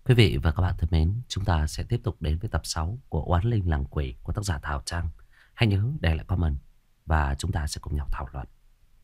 Quý vị và các bạn thân mến, chúng ta sẽ tiếp tục đến với tập 6 của Oán Linh Làng Quỷ của tác giả Thảo Trang. Hãy nhớ để lại comment và chúng ta sẽ cùng nhau thảo luận.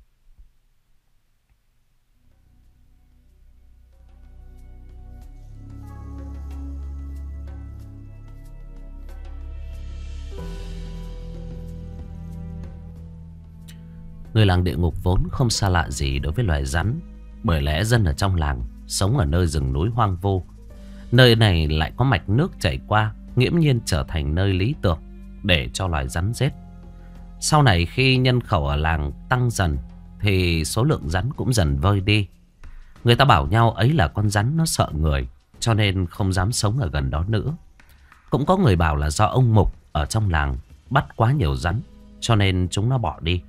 Người làng địa ngục vốn không xa lạ gì đối với loài rắn, bởi lẽ dân ở trong làng sống ở nơi rừng núi hoang vu. Nơi này lại có mạch nước chảy qua, nghiễm nhiên trở thành nơi lý tưởng để cho loài rắn rết. Sau này khi nhân khẩu ở làng tăng dần thì số lượng rắn cũng dần vơi đi. Người ta bảo nhau ấy là con rắn nó sợ người, cho nên không dám sống ở gần đó nữa. Cũng có người bảo là do ông Mục ở trong làng bắt quá nhiều rắn, cho nên chúng nó bỏ đi.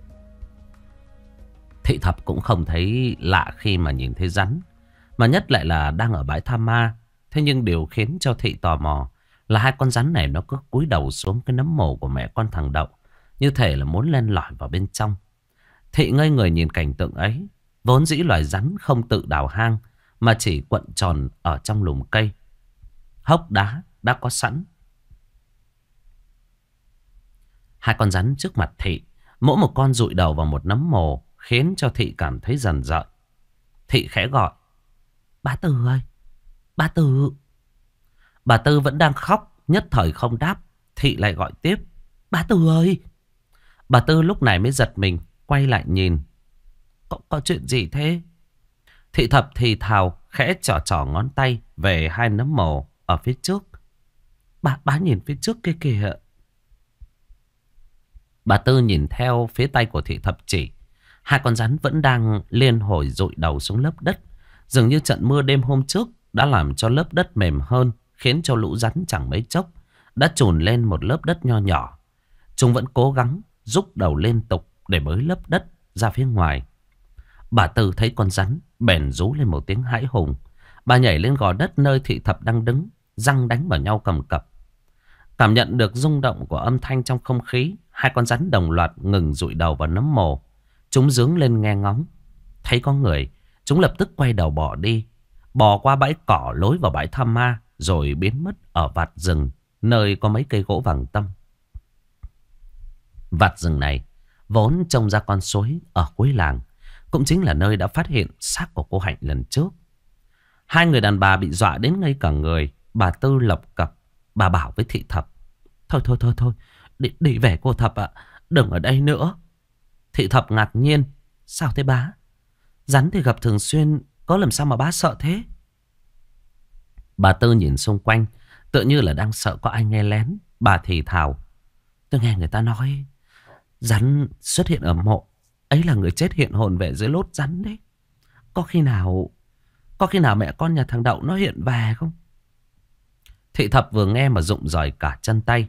Thị Thập cũng không thấy lạ khi mà nhìn thấy rắn, mà nhất lại là đang ở bãi tha ma. Thế nhưng điều khiến cho Thị tò mò là hai con rắn này nó cứ cúi đầu xuống cái nấm mồ của mẹ con thằng Đậu, như thể là muốn len lỏi vào bên trong. Thị ngây người nhìn cảnh tượng ấy. Vốn dĩ loài rắn không tự đào hang, mà chỉ quận tròn ở trong lùm cây. Hốc đá đã có sẵn. Hai con rắn trước mặt Thị, mỗi một con dụi đầu vào một nấm mồ, khiến cho Thị cảm thấy rần rợn. Thị khẽ gọi: "Bá Tư ơi, Bá Tư." Bà Tư vẫn đang khóc, nhất thời không đáp. Thị lại gọi tiếp: "Bá Tư ơi." Bà Tư lúc này mới giật mình, quay lại nhìn. Có chuyện gì thế?" Thị Thập thì thào, khẽ trỏ trỏ ngón tay về hai nấm mồ ở phía trước. Bá nhìn phía trước kia kìa." Bà Tư nhìn theo phía tay của Thị Thập chỉ. Hai con rắn vẫn đang liên hồi dụi đầu xuống lớp đất. Dường như trận mưa đêm hôm trước đã làm cho lớp đất mềm hơn, khiến cho lũ rắn chẳng mấy chốc đã trùn lên một lớp đất nho nhỏ. Chúng vẫn cố gắng rúc đầu liên tục để bới lớp đất ra phía ngoài. Bà Tư thấy con rắn bèn rú lên một tiếng hãi hùng. Bà nhảy lên gò đất nơi Thị Thập đang đứng, răng đánh vào nhau cầm cập. Cảm nhận được rung động của âm thanh trong không khí, hai con rắn đồng loạt ngừng dụi đầu vào nấm mồ. Chúng giương lên nghe ngóng. Thấy có người, chúng lập tức quay đầu bỏ đi, bò qua bãi cỏ lối vào bãi tha ma, rồi biến mất ở vạt rừng nơi có mấy cây gỗ vàng tăm. Vạt rừng này vốn trông ra con suối ở cuối làng, cũng chính là nơi đã phát hiện xác của cô Hạnh lần trước. Hai người đàn bà bị dọa đến ngây cả người. Bà Tư lộc cập. Bà bảo với Thị Thập: Thôi, đi về cô Thập ạ, đừng ở đây nữa." Thị Thập ngạc nhiên: "Sao thế bá? Rắn thì gặp thường xuyên, có làm sao mà bá sợ thế?" Bà Tư nhìn xung quanh, tựa như là đang sợ có ai nghe lén. Bà thì thào: "Tôi nghe người ta nói rắn xuất hiện ở mộ, ấy là người chết hiện hồn về dưới lốt rắn đấy. Có khi nào mẹ con nhà thằng Đậu nó hiện về không?" Thị Thập vừa nghe mà rụng rời cả chân tay.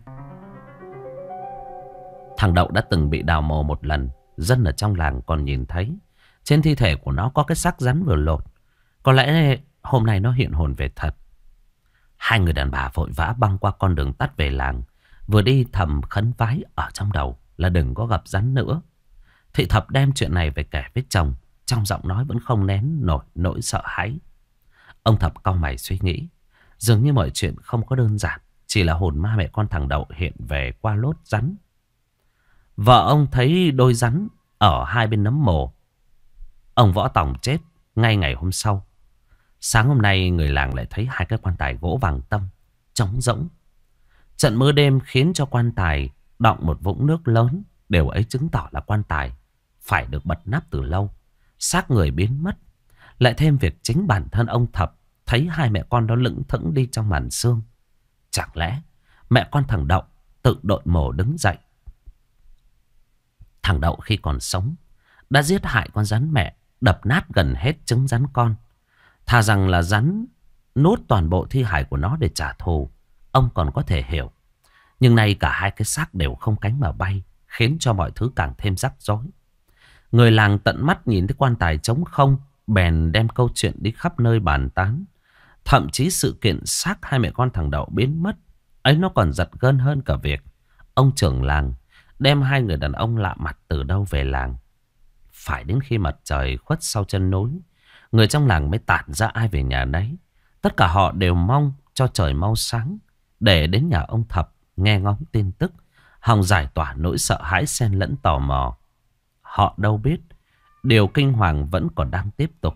Thằng Đậu đã từng bị đào mồ một lần. Dân ở trong làng còn nhìn thấy trên thi thể của nó có cái xác rắn vừa lột. Có lẽ hôm nay nó hiện hồn về thật. Hai người đàn bà vội vã băng qua con đường tắt về làng, vừa đi thầm khấn vái ở trong đầu là đừng có gặp rắn nữa. Thị Thập đem chuyện này về kể với chồng, trong giọng nói vẫn không nén nổi nỗi sợ hãi. Ông Thập cau mày suy nghĩ. Dường như mọi chuyện không có đơn giản, chỉ là hồn ma mẹ con thằng Đậu hiện về qua lốt rắn. Vợ ông thấy đôi rắn ở hai bên nấm mồ. Ông Võ Tòng chết ngay ngày hôm sau. Sáng hôm nay người làng lại thấy hai cái quan tài gỗ vàng tăm trống rỗng. Trận mưa đêm khiến cho quan tài đọng một vũng nước lớn. Điều ấy chứng tỏ là quan tài phải được bật nắp từ lâu. Xác người biến mất. Lại thêm việc chính bản thân ông Thập thấy hai mẹ con đó lững thững đi trong màn sương. Chẳng lẽ mẹ con thằng Đậu tự đội mồ đứng dậy? Thằng Đậu khi còn sống đã giết hại con rắn mẹ, đập nát gần hết trứng rắn con. Thà rằng là rắn nuốt toàn bộ thi hài của nó để trả thù, ông còn có thể hiểu. Nhưng nay cả hai cái xác đều không cánh mà bay, khiến cho mọi thứ càng thêm rắc rối. Người làng tận mắt nhìn thấy quan tài trống không, bèn đem câu chuyện đi khắp nơi bàn tán. Thậm chí sự kiện xác hai mẹ con thằng Đậu biến mất ấy nó còn giật gân hơn cả việc ông trưởng làng đem hai người đàn ông lạ mặt từ đâu về làng. Phải đến khi mặt trời khuất sau chân núi, người trong làng mới tản ra ai về nhà nấy. Tất cả họ đều mong cho trời mau sáng để đến nhà ông Thập nghe ngóng tin tức, hòng giải tỏa nỗi sợ hãi xen lẫn tò mò. Họ đâu biết điều kinh hoàng vẫn còn đang tiếp tục.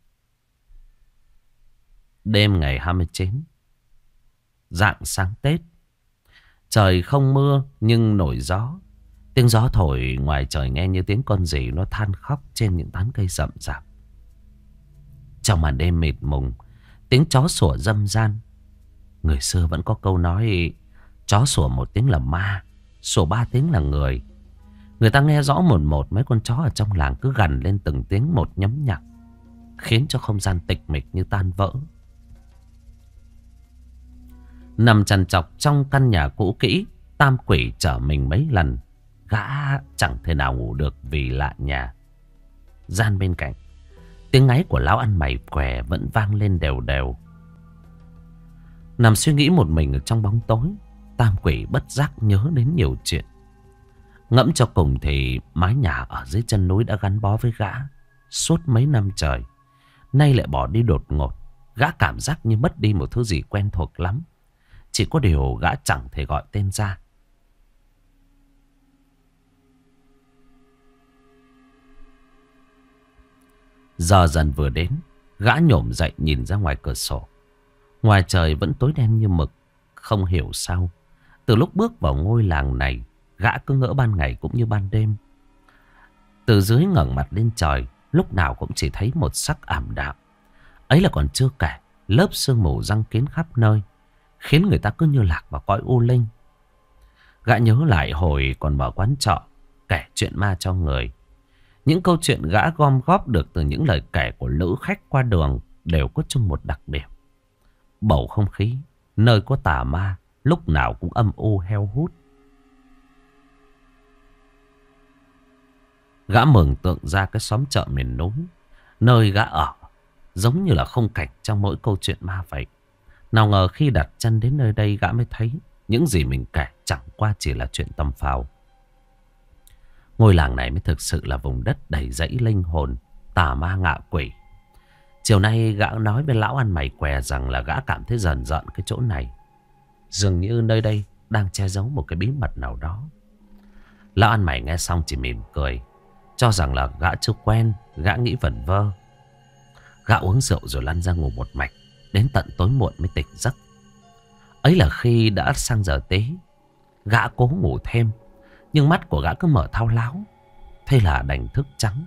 Đêm ngày 29, rạng sáng Tết, trời không mưa nhưng nổi gió. Tiếng gió thổi ngoài trời nghe như tiếng con gì nó than khóc trên những tán cây rậm rạp. Trong màn đêm mịt mùng, tiếng chó sủa râm ran. Người xưa vẫn có câu nói chó sủa một tiếng là ma, sủa 3 tiếng là người. Người ta nghe rõ một một mấy con chó ở trong làng cứ gằn lên từng tiếng một nhấm nhặc, khiến cho không gian tịch mịch như tan vỡ. Nằm trằn trọc trong căn nhà cũ kỹ, Tam Quỷ trở mình mấy lần. Gã chẳng thể nào ngủ được vì lạ nhà. Gian bên cạnh, tiếng ngáy của lão ăn mày què vẫn vang lên đều đều. Nằm suy nghĩ một mình ở trong bóng tối, Tam Quỷ bất giác nhớ đến nhiều chuyện. Ngẫm cho cùng thì mái nhà ở dưới chân núi đã gắn bó với gã suốt mấy năm trời. Nay lại bỏ đi đột ngột. Gã cảm giác như mất đi một thứ gì quen thuộc lắm. Chỉ có điều gã chẳng thể gọi tên ra. Giờ dần vừa đến, gã nhổm dậy nhìn ra ngoài cửa sổ. Ngoài trời vẫn tối đen như mực. Không hiểu sao, từ lúc bước vào ngôi làng này, gã cứ ngỡ ban ngày cũng như ban đêm. Từ dưới ngẩng mặt lên trời, lúc nào cũng chỉ thấy một sắc ảm đạm. Ấy là còn chưa kể lớp sương mù giăng kín khắp nơi, khiến người ta cứ như lạc vào cõi u linh. Gã nhớ lại hồi còn mở quán trọ kể chuyện ma cho người. Những câu chuyện gã gom góp được từ những lời kể của lữ khách qua đường đều có chung một đặc điểm. Bầu không khí nơi có tà ma lúc nào cũng âm u heo hút. Gã mường tượng ra cái xóm chợ miền núi nơi gã ở giống như là khung cảnh trong mỗi câu chuyện ma vậy. Nào ngờ khi đặt chân đến nơi đây, gã mới thấy những gì mình kể chẳng qua chỉ là chuyện tầm phào. Ngôi làng này mới thực sự là vùng đất đầy rẫy linh hồn, tà ma ngạ quỷ. Chiều nay gã nói với lão ăn mày què rằng là gã cảm thấy dần dần cái chỗ này. Dường như nơi đây đang che giấu một cái bí mật nào đó. Lão ăn mày nghe xong chỉ mỉm cười, cho rằng là gã chưa quen, gã nghĩ vẩn vơ. Gã uống rượu rồi lăn ra ngủ một mạch, đến tận tối muộn mới tỉnh giấc. Ấy là khi đã sang giờ tế, gã cố ngủ thêm, nhưng mắt của gã cứ mở thao láo. Thế là đành thức trắng.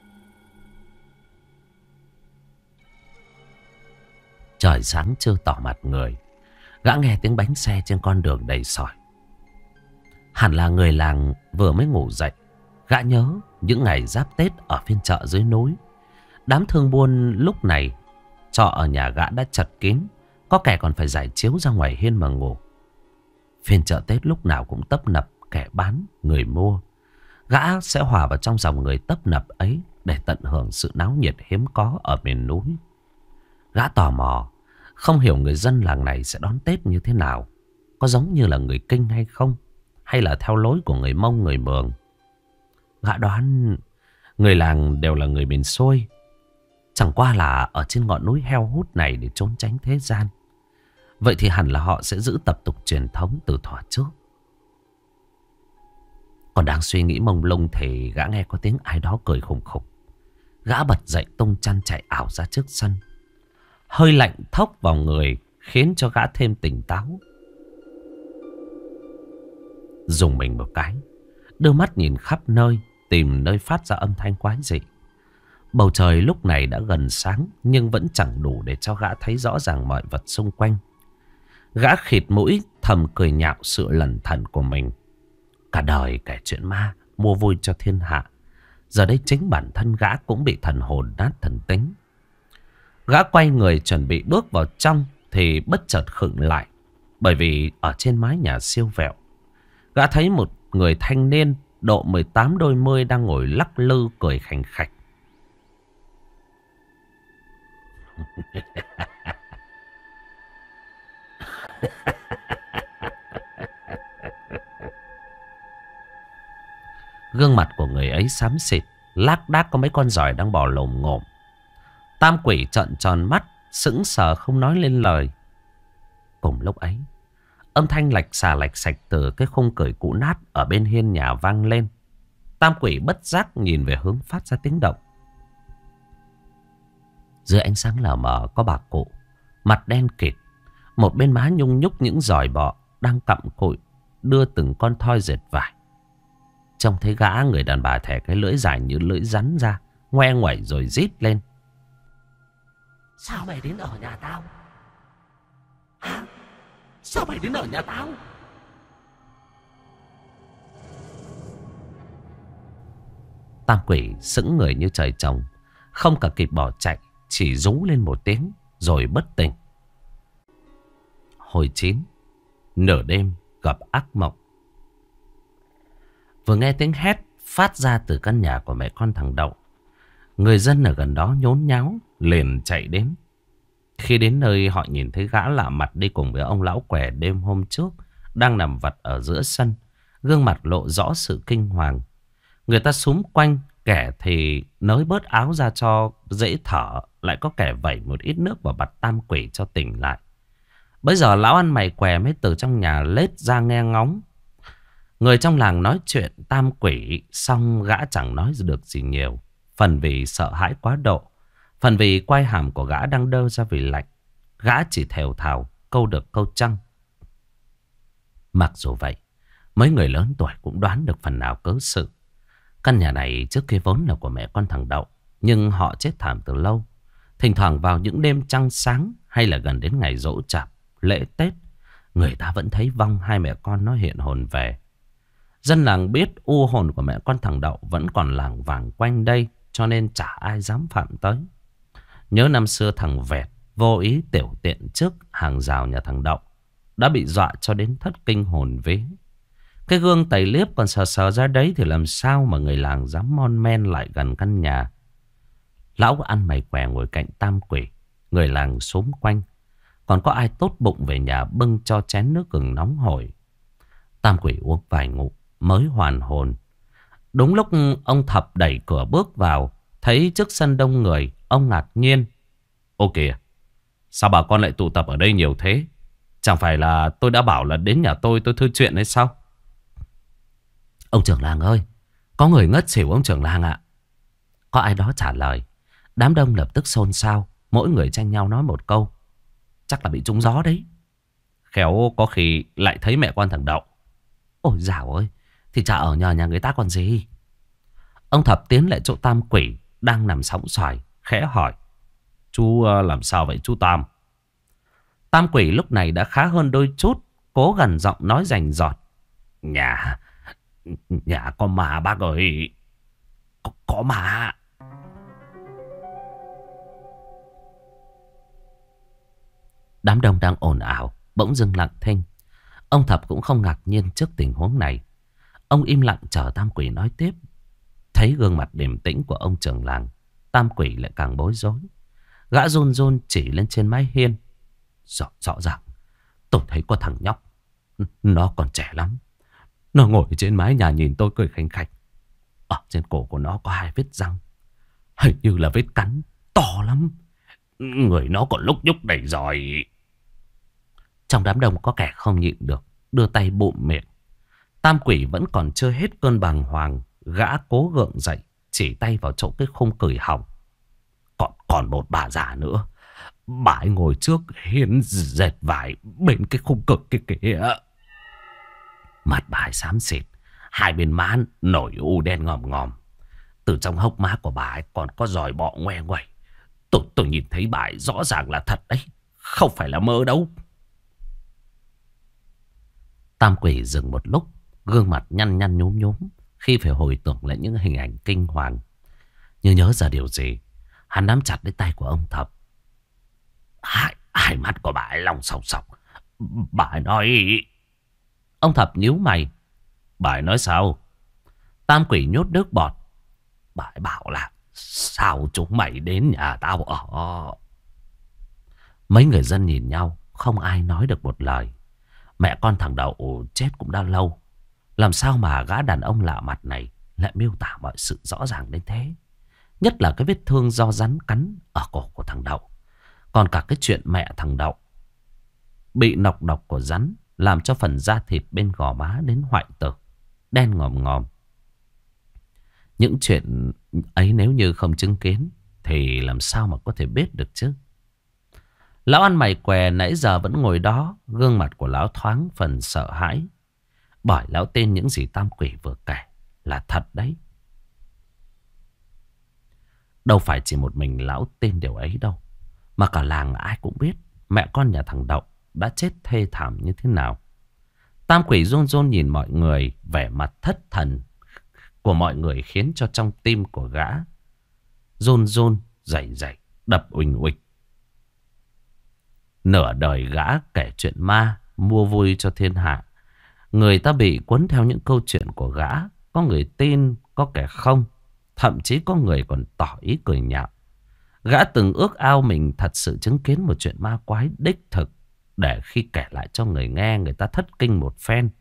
Trời sáng chưa tỏ mặt người, gã nghe tiếng bánh xe trên con đường đầy sỏi. Hẳn là người làng vừa mới ngủ dậy. Gã nhớ những ngày giáp Tết ở phiên chợ dưới núi. Đám thương buôn lúc này trọ ở nhà gã đã chật kín, có kẻ còn phải giải chiếu ra ngoài hiên mà ngủ. Phiên chợ Tết lúc nào cũng tấp nập kẻ bán, người mua. Gã sẽ hòa vào trong dòng người tấp nập ấy để tận hưởng sự náo nhiệt hiếm có ở miền núi. Gã tò mò, không hiểu người dân làng này sẽ đón Tết như thế nào. Có giống như là người Kinh hay không, hay là theo lối của người Mông, người Mường. Gã đoán người làng đều là người miền xuôi, chẳng qua là ở trên ngọn núi heo hút này để trốn tránh thế gian. Vậy thì hẳn là họ sẽ giữ tập tục truyền thống từ thuở trước. Còn đang suy nghĩ mông lung thì gã nghe có tiếng ai đó cười khùng khục. Gã bật dậy tung chăn chạy ảo ra trước sân. Hơi lạnh thốc vào người khiến cho gã thêm tỉnh táo. Dùng mình một cái, đưa mắt nhìn khắp nơi, tìm nơi phát ra âm thanh quái dị. Bầu trời lúc này đã gần sáng, nhưng vẫn chẳng đủ để cho gã thấy rõ ràng mọi vật xung quanh. Gã khịt mũi thầm cười nhạo sự lẩn thẩn của mình. Cả đời kể chuyện ma, mua vui cho thiên hạ. Giờ đây chính bản thân gã cũng bị thần hồn nát thần tính. Gã quay người chuẩn bị bước vào trong thì bất chợt khựng lại. Bởi vì ở trên mái nhà siêu vẹo, gã thấy một người thanh niên độ 18 đôi mươi đang ngồi lắc lư cười khành khạch. Gương mặt của người ấy xám xịt, lác đác có mấy con giòi đang bò lồm ngồm. Tam Quỷ trợn tròn mắt, sững sờ không nói lên lời. Cùng lúc ấy, âm thanh lạch sạch từ cái khung cởi cũ nát ở bên hiên nhà vang lên. Tam quỷ bất giác nhìn về hướng phát ra tiếng động. Dưới ánh sáng lờ mờ có bà cụ, mặt đen kịt, một bên má nhung nhúc những giòi bọ đang cặm cụi đưa từng con thoi dệt vải. Trông thấy gã người đàn bà thẻ cái lưỡi dài như lưỡi rắn ra, ngoe ngoẩy rồi rít lên. Sao mày đến ở nhà tao? Hả? Sao mày đến ở nhà tao? Tam quỷ sững người như trời trồng, không cả kịp bỏ chạy, chỉ rú lên một tiếng rồi bất tỉnh. Hồi 9, nửa đêm gặp ác mộng. Vừa nghe tiếng hét phát ra từ căn nhà của mẹ con thằng Đậu, người dân ở gần đó nhốn nháo liền chạy đến. Khi đến nơi, họ nhìn thấy gã lạ mặt đi cùng với ông lão què đêm hôm trước đang nằm vật ở giữa sân, gương mặt lộ rõ sự kinh hoàng. Người ta xúm quanh, kẻ thì nới bớt áo ra cho dễ thở, lại có kẻ vẩy một ít nước vào mặt tam quỷ cho tỉnh lại. Bây giờ lão ăn mày què mới từ trong nhà lết ra nghe ngóng. Người trong làng nói chuyện tam quỷ xong gã chẳng nói được gì nhiều. Phần vì sợ hãi quá độ, phần vì quai hàm của gã đang đơ ra vì lạnh. Gã chỉ thều thào câu được câu trăng. Mặc dù vậy, mấy người lớn tuổi cũng đoán được phần nào cớ sự. Căn nhà này trước kia vốn là của mẹ con thằng Đậu, nhưng họ chết thảm từ lâu. Thỉnh thoảng vào những đêm trăng sáng hay là gần đến ngày giỗ chạp, lễ Tết, người ta vẫn thấy vong hai mẹ con nó hiện hồn về. Dân làng biết u hồn của mẹ con thằng Đậu vẫn còn lảng vảng quanh đây, cho nên chả ai dám phạm tới. Nhớ năm xưa thằng Vẹt vô ý tiểu tiện trước hàng rào nhà thằng Đậu, đã bị dọa cho đến thất kinh hồn vía. Cái gương tẩy liếp còn sờ sờ ra đấy thì làm sao mà người làng dám mon men lại gần căn nhà. Lão ăn mày què ngồi cạnh tam quỷ, người làng xúm quanh. Còn có ai tốt bụng về nhà bưng cho chén nước gừng nóng hổi. Tam quỷ uống vài ngụm mới hoàn hồn. Đúng lúc ông Thập đẩy cửa bước vào, thấy trước sân đông người, ông ngạc nhiên. Ô kìa, sao bà con lại tụ tập ở đây nhiều thế? Chẳng phải là tôi đã bảo là đến nhà tôi thư chuyện hay sao? Ông trưởng làng ơi, có người ngất xỉu ông trưởng làng ạ. Có ai đó trả lời. Đám đông lập tức xôn xao, mỗi người tranh nhau nói một câu. Chắc là bị trúng gió đấy. Khéo có khi lại thấy mẹ con thằng Đậu. Ôi dào ơi, thì chả ở nhờ nhà người ta còn gì. Ông Thập tiến lại chỗ tam quỷ đang nằm sóng xoài, khẽ hỏi. Chú làm sao vậy chú Tam? Tam quỷ lúc này đã khá hơn đôi chút, cố gần giọng nói rành rọt. Nhà có ma bác ơi. Có ma. Đám đông đang ồn ào bỗng dưng lặng thinh. Ông Thập cũng không ngạc nhiên trước tình huống này. Ông im lặng chờ tam quỷ nói tiếp. Thấy gương mặt điềm tĩnh của ông trưởng làng, tam quỷ lại càng bối rối. Gã run run chỉ lên trên mái hiên. Rõ ràng tôi thấy có thằng nhóc, nó còn trẻ lắm. Nó ngồi trên mái nhà nhìn tôi cười khanh khách. Ở trên cổ của nó có 2 vết răng, hình như là vết cắn to lắm. Người nó còn lúc nhúc đầy giỏi. Trong đám đông có kẻ không nhịn được, đưa tay bụm miệng. Tam quỷ vẫn còn chưa hết cơn bàng hoàng. Gã cố gượng dậy, chỉ tay vào chỗ cái khung cửi họng. Còn một bà già nữa. Bà ấy ngồi trước hiên dệt vải bên cái khung cực kia kìa. Mặt bà ấy xám xịt, 2 bên má nổi u đen ngòm ngòm. Từ trong hốc má của bà ấy còn có giòi bọ ngoe ngoẩy. Tôi nhìn thấy bà ấy rõ ràng là thật đấy, không phải là mơ đâu. Tam quỷ dừng một lúc, gương mặt nhăn nhăn nhúm nhúm khi phải hồi tưởng lại những hình ảnh kinh hoàng. Như nhớ ra điều gì, hắn nắm chặt lấy tay của ông Thập. Hai mắt của bà ấy long sòng sòng. Bà ấy nói... Ông Thập nhíu mày. Bà ấy nói sao? Tam quỷ nhốt nước bọt. Bà ấy bảo là sao chúng mày đến nhà tao ở. Mấy người dân nhìn nhau, không ai nói được một lời. Mẹ con thằng Đậu chết cũng đã lâu. Làm sao mà gã đàn ông lạ mặt này lại miêu tả mọi sự rõ ràng đến thế? Nhất là cái vết thương do rắn cắn ở cổ của thằng Đậu. Còn cả cái chuyện mẹ thằng Đậu bị nọc độc của rắn làm cho phần da thịt bên gò má đến hoại tử, đen ngòm ngòm. Những chuyện ấy nếu như không chứng kiến thì làm sao mà có thể biết được chứ. Lão ăn mày què nãy giờ vẫn ngồi đó, gương mặt của lão thoáng phần sợ hãi. Bởi lão tin những gì tam quỷ vừa kể là thật đấy. Đâu phải chỉ một mình lão tin điều ấy đâu, mà cả làng ai cũng biết mẹ con nhà thằng Đậu đã chết thê thảm như thế nào. Tam quỷ run run nhìn mọi người, vẻ mặt thất thần của mọi người khiến cho trong tim của gã run run, rẩy rẩy, đập uỳnh uịch. Nửa đời gã kể chuyện ma, mua vui cho thiên hạ. Người ta bị cuốn theo những câu chuyện của gã. Có người tin, có kẻ không. Thậm chí có người còn tỏ ý cười nhạo. Gã từng ước ao mình thật sự chứng kiến một chuyện ma quái đích thực, để khi kể lại cho người nghe, người ta thất kinh một phen.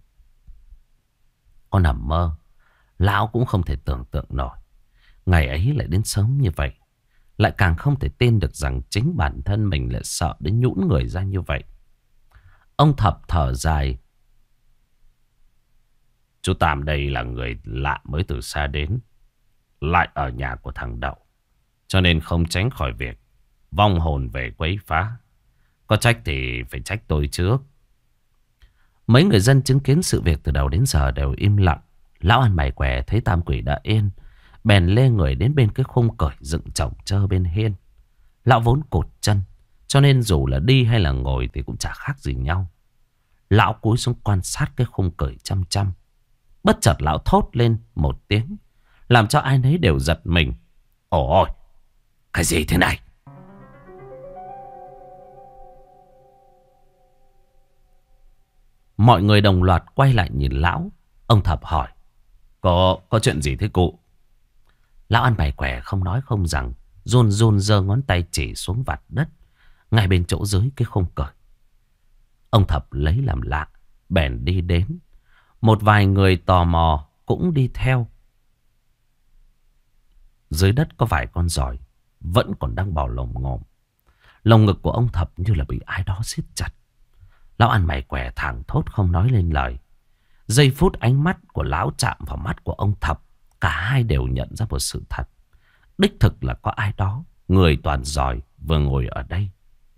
Có nằm mơ, lão cũng không thể tưởng tượng nổi ngày ấy lại đến sớm như vậy. Lại càng không thể tin được rằng chính bản thân mình lại sợ đến nhũn người ra như vậy. Ông Thập thở dài. Chú Tam đây là người lạ mới từ xa đến, lại ở nhà của thằng Đậu, cho nên không tránh khỏi việc vong hồn về quấy phá. Có trách thì phải trách tôi trước. Mấy người dân chứng kiến sự việc từ đầu đến giờ đều im lặng. Lão ăn mày què thấy tam quỷ đã yên, bèn lê người đến bên cái khung cởi dựng chổng chơ bên hiên. Lão vốn cột chân, cho nên dù là đi hay là ngồi thì cũng chả khác gì nhau. Lão cúi xuống quan sát cái khung cởi chăm chăm. Bất chợt lão thốt lên một tiếng, làm cho ai nấy đều giật mình. Ôi, cái gì thế này? Mọi người đồng loạt quay lại nhìn lão. Ông Thập hỏi, Có chuyện gì thế cụ? Lão ăn mày què không nói không rằng, run run giơ ngón tay chỉ xuống vạt đất ngay bên chỗ dưới cái khung cởi. Ông Thập lấy làm lạ, bèn đi đến. Một vài người tò mò cũng đi theo. Dưới đất có vài con giòi vẫn còn đang bò lồm ngồm. Lồng ngực của ông Thập như là bị ai đó siết chặt. Lão ăn mày què thẳng thốt không nói lên lời. Giây phút ánh mắt của lão chạm vào mắt của ông Thập, cả hai đều nhận ra một sự thật. Đích thực là có ai đó, người toàn giòi, vừa ngồi ở đây.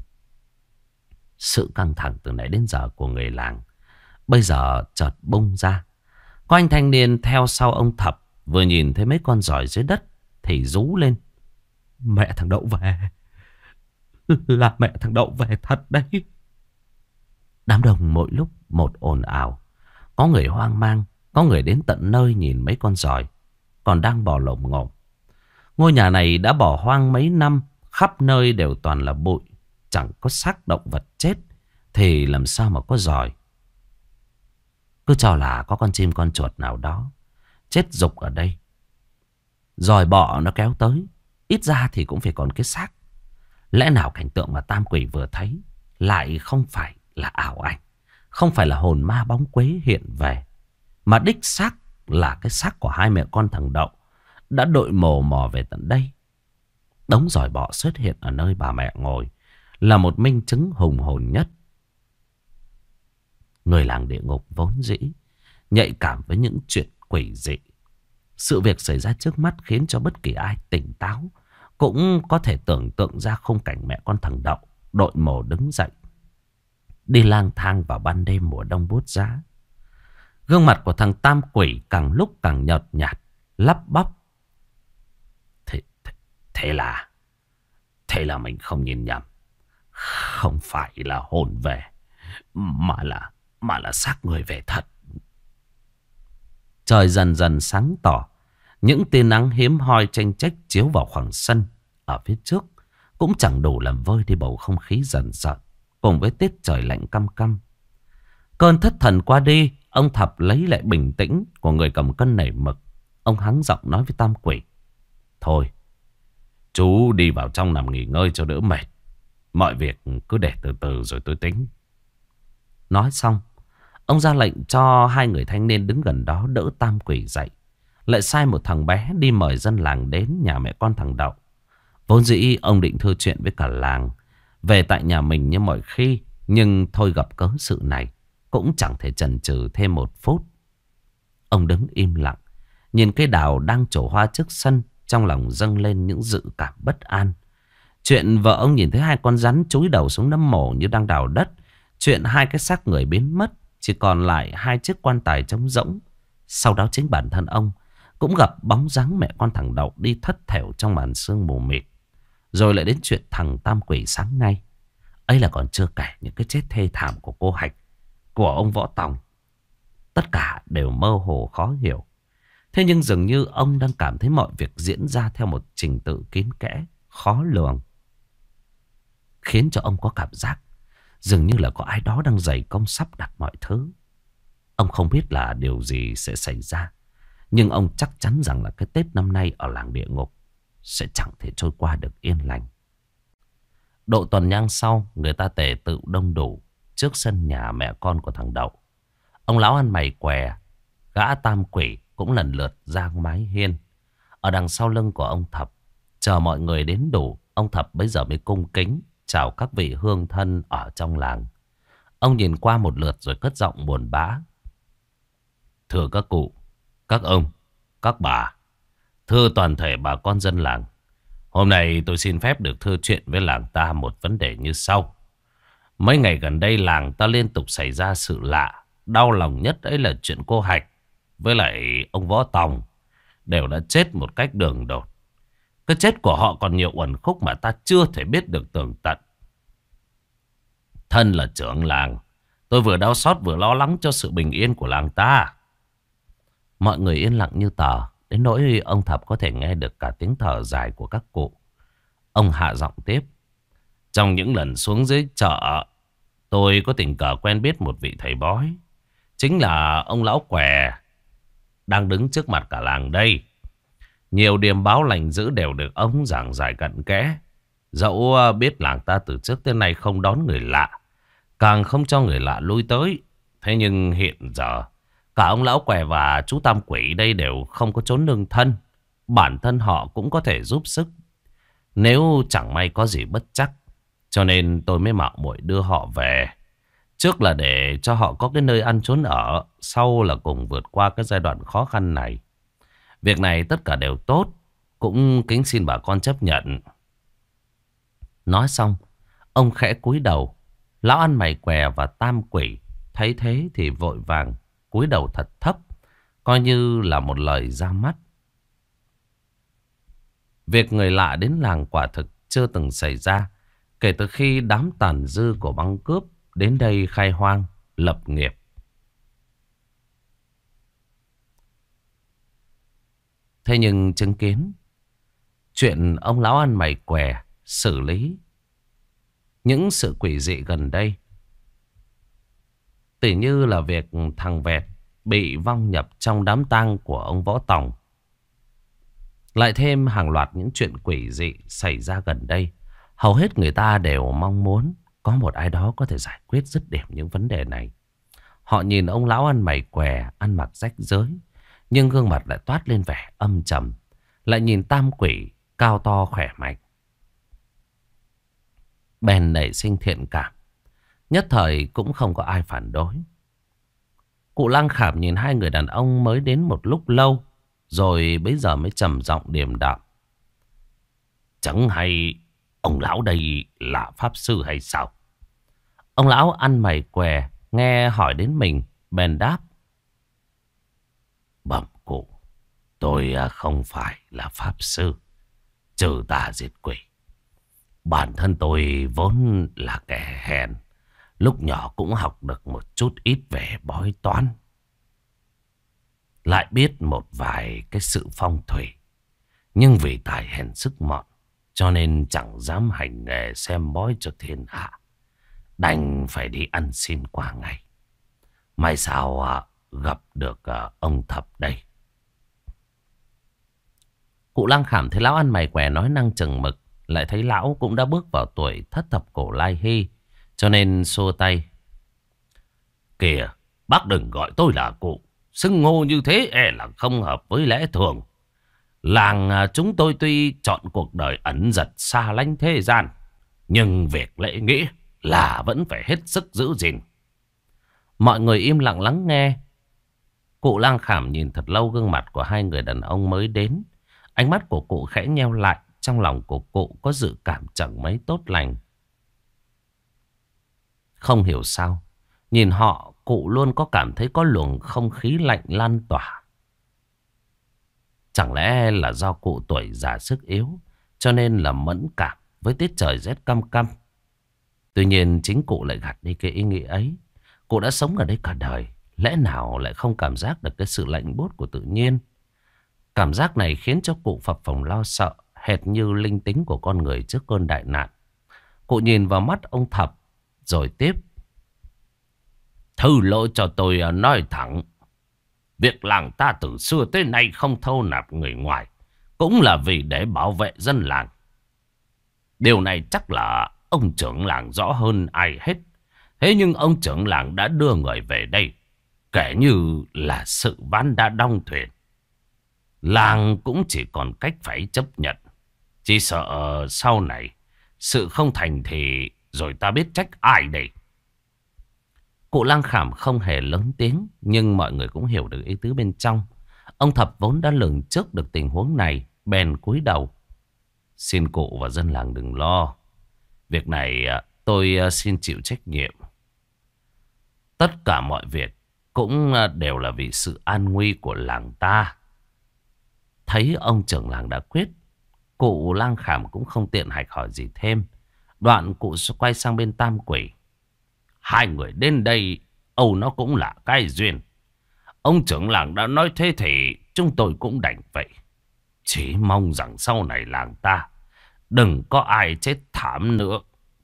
Sự căng thẳng từ nãy đến giờ của người làng bây giờ chợt bung ra. Có anh thanh niên theo sau ông Thập, vừa nhìn thấy mấy con giòi dưới đất thì rú lên. Mẹ thằng Đậu về. Là mẹ thằng Đậu về thật đấy. Đám đông mỗi lúc một ồn ào. Có người hoang mang, có người đến tận nơi nhìn mấy con giòi còn đang bò lồm ngồm. Ngôi nhà này đã bỏ hoang mấy năm, khắp nơi đều toàn là bụi, chẳng có xác động vật chết thì làm sao mà có giòi. Cứ cho là có con chim con chuột nào đó chết rục ở đây, giòi bọ nó kéo tới, ít ra thì cũng phải còn cái xác. Lẽ nào cảnh tượng mà tam quỷ vừa thấy lại không phải là ảo ảnh, không phải là hồn ma bóng quế hiện về, mà đích xác là cái xác của hai mẹ con thằng Đậu đã đội mồ mò về tận đây. Đống giòi bọ xuất hiện ở nơi bà mẹ ngồi là một minh chứng hùng hồn nhất. Người làng địa ngục vốn dĩ nhạy cảm với những chuyện quỷ dị. Sự việc xảy ra trước mắt khiến cho bất kỳ ai tỉnh táo cũng có thể tưởng tượng ra khung cảnh mẹ con thằng Đậu đội mồ đứng dậy, đi lang thang vào ban đêm mùa đông buốt giá. Gương mặt của thằng tam quỷ càng lúc càng nhợt nhạt, lắp bắp. Thế là mình không nhìn nhầm. Không phải là hồn về, mà là xác người về thật. Trời dần dần sáng tỏ. Những tia nắng hiếm hoi chênh chách chiếu vào khoảng sân ở phía trước cũng chẳng đủ làm vơi đi bầu không khí dần dần, cùng với tiết trời lạnh căm căm. Cơn thất thần qua đi, ông Thập lấy lại bình tĩnh của người cầm cân nảy mực. Ông hắng giọng nói với tam quỷ. Thôi, chú đi vào trong nằm nghỉ ngơi cho đỡ mệt. Mọi việc cứ để từ từ rồi tôi tính. Nói xong, ông ra lệnh cho hai người thanh niên đứng gần đó đỡ tam quỷ dậy. Lại sai một thằng bé đi mời dân làng đến nhà mẹ con thằng Đậu. Vốn dĩ ông định thưa chuyện với cả làng, về tại nhà mình như mọi khi. Nhưng thôi gặp cớ sự này cũng chẳng thể chần chừ thêm một phút. Ông đứng im lặng, nhìn cây đào đang trổ hoa trước sân, trong lòng dâng lên những dự cảm bất an. Chuyện vợ ông nhìn thấy hai con rắn chúi đầu xuống nấm mồ như đang đào đất. Chuyện hai cái xác người biến mất, chỉ còn lại hai chiếc quan tài trống rỗng. Sau đó chính bản thân ông cũng gặp bóng dáng mẹ con thằng Đậu đi thất thểu trong màn sương mù mịt. Rồi lại đến chuyện thằng Tam Quỷ sáng nay. Ấy là còn chưa kể những cái chết thê thảm của cô Hạch, của ông Võ Tòng. Tất cả đều mơ hồ khó hiểu. Thế nhưng dường như ông đang cảm thấy mọi việc diễn ra theo một trình tự kín kẽ, khó lường. Khiến cho ông có cảm giác dường như là có ai đó đang dày công sắp đặt mọi thứ. Ông không biết là điều gì sẽ xảy ra, nhưng ông chắc chắn rằng là cái Tết năm nay ở làng địa ngục sẽ chẳng thể trôi qua được yên lành. Độ tuần nhang sau, người ta tề tựu đông đủ trước sân nhà mẹ con của thằng Đậu. Ông lão ăn mày què, gã Tam Quỷ cũng lần lượt ra mái hiên. Ở đằng sau lưng của ông Thập, chờ mọi người đến đủ, ông Thập bây giờ mới cung kính chào các vị hương thân ở trong làng. Ông nhìn qua một lượt rồi cất giọng buồn bã. Thưa các cụ, các ông, các bà, thưa toàn thể bà con dân làng. Hôm nay tôi xin phép được thưa chuyện với làng ta một vấn đề như sau. Mấy ngày gần đây làng ta liên tục xảy ra sự lạ. Đau lòng nhất ấy là chuyện cô Hạch với lại ông Võ Tòng đều đã chết một cách đường đột. Cái chết của họ còn nhiều uẩn khúc mà ta chưa thể biết được tường tận. Thân là trưởng làng, tôi vừa đau xót vừa lo lắng cho sự bình yên của làng ta. Mọi người yên lặng như tờ, đến nỗi ông Thập có thể nghe được cả tiếng thở dài của các cụ. Ông hạ giọng tiếp. Trong những lần xuống dưới chợ, tôi có tình cờ quen biết một vị thầy bói. Chính là ông lão què đang đứng trước mặt cả làng đây. Nhiều điềm báo lành dữ đều được ông giảng giải cặn kẽ. Dẫu biết làng ta từ trước tới nay không đón người lạ, càng không cho người lạ lui tới. Thế nhưng hiện giờ cả ông lão què và chú Tam Quỷ đây đều không có chốn nương thân. Bản thân họ cũng có thể giúp sức nếu chẳng may có gì bất trắc. Cho nên tôi mới mạo muội đưa họ về. Trước là để cho họ có cái nơi ăn trốn ở, sau là cùng vượt qua cái giai đoạn khó khăn này. Việc này tất cả đều tốt, cũng kính xin bà con chấp nhận. Nói xong, ông khẽ cúi đầu. Lão ăn mày què và Tam Quỷ thấy thế thì vội vàng cúi đầu thật thấp, coi như là một lời ra mắt. Việc người lạ đến làng quả thực chưa từng xảy ra kể từ khi đám tàn dư của băng cướp đến đây khai hoang, lập nghiệp. Thế nhưng chứng kiến chuyện ông lão ăn mày què xử lý những sự quỷ dị gần đây, tỉ như là việc thằng Vẹt bị vong nhập trong đám tang của ông Võ Tòng, lại thêm hàng loạt những chuyện quỷ dị xảy ra gần đây, hầu hết người ta đều mong muốn có một ai đó có thể giải quyết dứt điểm những vấn đề này. Họ nhìn ông lão ăn mày què, ăn mặc rách rưới, nhưng gương mặt lại toát lên vẻ âm trầm. Lại nhìn Tam Quỷ cao to khỏe mạnh, bèn nảy sinh thiện cảm. Nhất thời cũng không có ai phản đối. Cụ Lăng Khảm nhìn hai người đàn ông mới đến một lúc lâu, rồi bấy giờ mới trầm giọng điềm đạm. Chẳng hay ông lão đây là pháp sư hay sao? Ông lão ăn mày què nghe hỏi đến mình, bèn đáp. Bẩm cụ, tôi không phải là pháp sư trừ tà diệt quỷ. Bản thân tôi vốn là kẻ hèn, lúc nhỏ cũng học được một chút ít về bói toán, lại biết một vài cái sự phong thủy. Nhưng vì tài hèn sức mọn, cho nên chẳng dám hành nghề xem bói cho thiên hạ, đành phải đi ăn xin qua ngày. May sao gặp được ông Thập đây. Cụ Lăng Khảm thấy lão ăn mày què nói năng chừng mực, lại thấy lão cũng đã bước vào tuổi thất thập cổ lai hy, cho nên xua tay. Kìa, bác đừng gọi tôi là cụ. Xưng hô như thế e là không hợp với lẽ thường. Làng chúng tôi tuy chọn cuộc đời ẩn giật xa lánh thế gian, Nhưng việc lễ nghĩa là vẫn phải hết sức giữ gìn. Mọi người im lặng lắng nghe. Cụ Lang Khảm nhìn thật lâu gương mặt của hai người đàn ông mới đến. Ánh mắt của cụ khẽ nheo lại. Trong lòng của cụ có dự cảm chẳng mấy tốt lành. Không hiểu sao, nhìn họ, cụ luôn có cảm thấy có luồng không khí lạnh lan tỏa. Chẳng lẽ là do cụ tuổi già sức yếu, cho nên là mẫn cảm với tiết trời rét căm căm. Tuy nhiên chính cụ lại gạt đi cái ý nghĩ ấy. Cụ đã sống ở đây cả đời, lẽ nào lại không cảm giác được cái sự lạnh buốt của tự nhiên. Cảm giác này khiến cho cụ phập phồng lo sợ, hệt như linh tính của con người trước cơn đại nạn. Cụ nhìn vào mắt ông Thập, rồi tiếp. Thứ lỗi cho tôi nói thẳng. Việc làng ta từ xưa tới nay không thâu nạp người ngoài, cũng là vì để bảo vệ dân làng. Điều này chắc là ông trưởng làng rõ hơn ai hết. Thế nhưng ông trưởng làng đã đưa người về đây, kể như là sự ván đã đong thuyền. Làng cũng chỉ còn cách phải chấp nhận. Chỉ sợ sau này sự không thành thì rồi ta biết trách ai đây. Cụ Lang Khảm không hề lớn tiếng, nhưng mọi người cũng hiểu được ý tứ bên trong. Ông Thập vốn đã lường trước được tình huống này, bèn cúi đầu. Xin cụ và dân làng đừng lo. Việc này tôi xin chịu trách nhiệm. Tất cả mọi việc cũng đều là vì sự an nguy của làng ta. Thấy ông trưởng làng đã quyết, cụ Lang Khảm cũng không tiện hạch hỏi gì thêm. Đoạn cụ quay sang bên Tam Quỷ. Hai người đến đây, Âu nó cũng là cái duyên. Ông trưởng làng đã nói thế thì chúng tôi cũng đành vậy. Chỉ mong rằng sau này làng ta đừng có ai chết thảm nữa.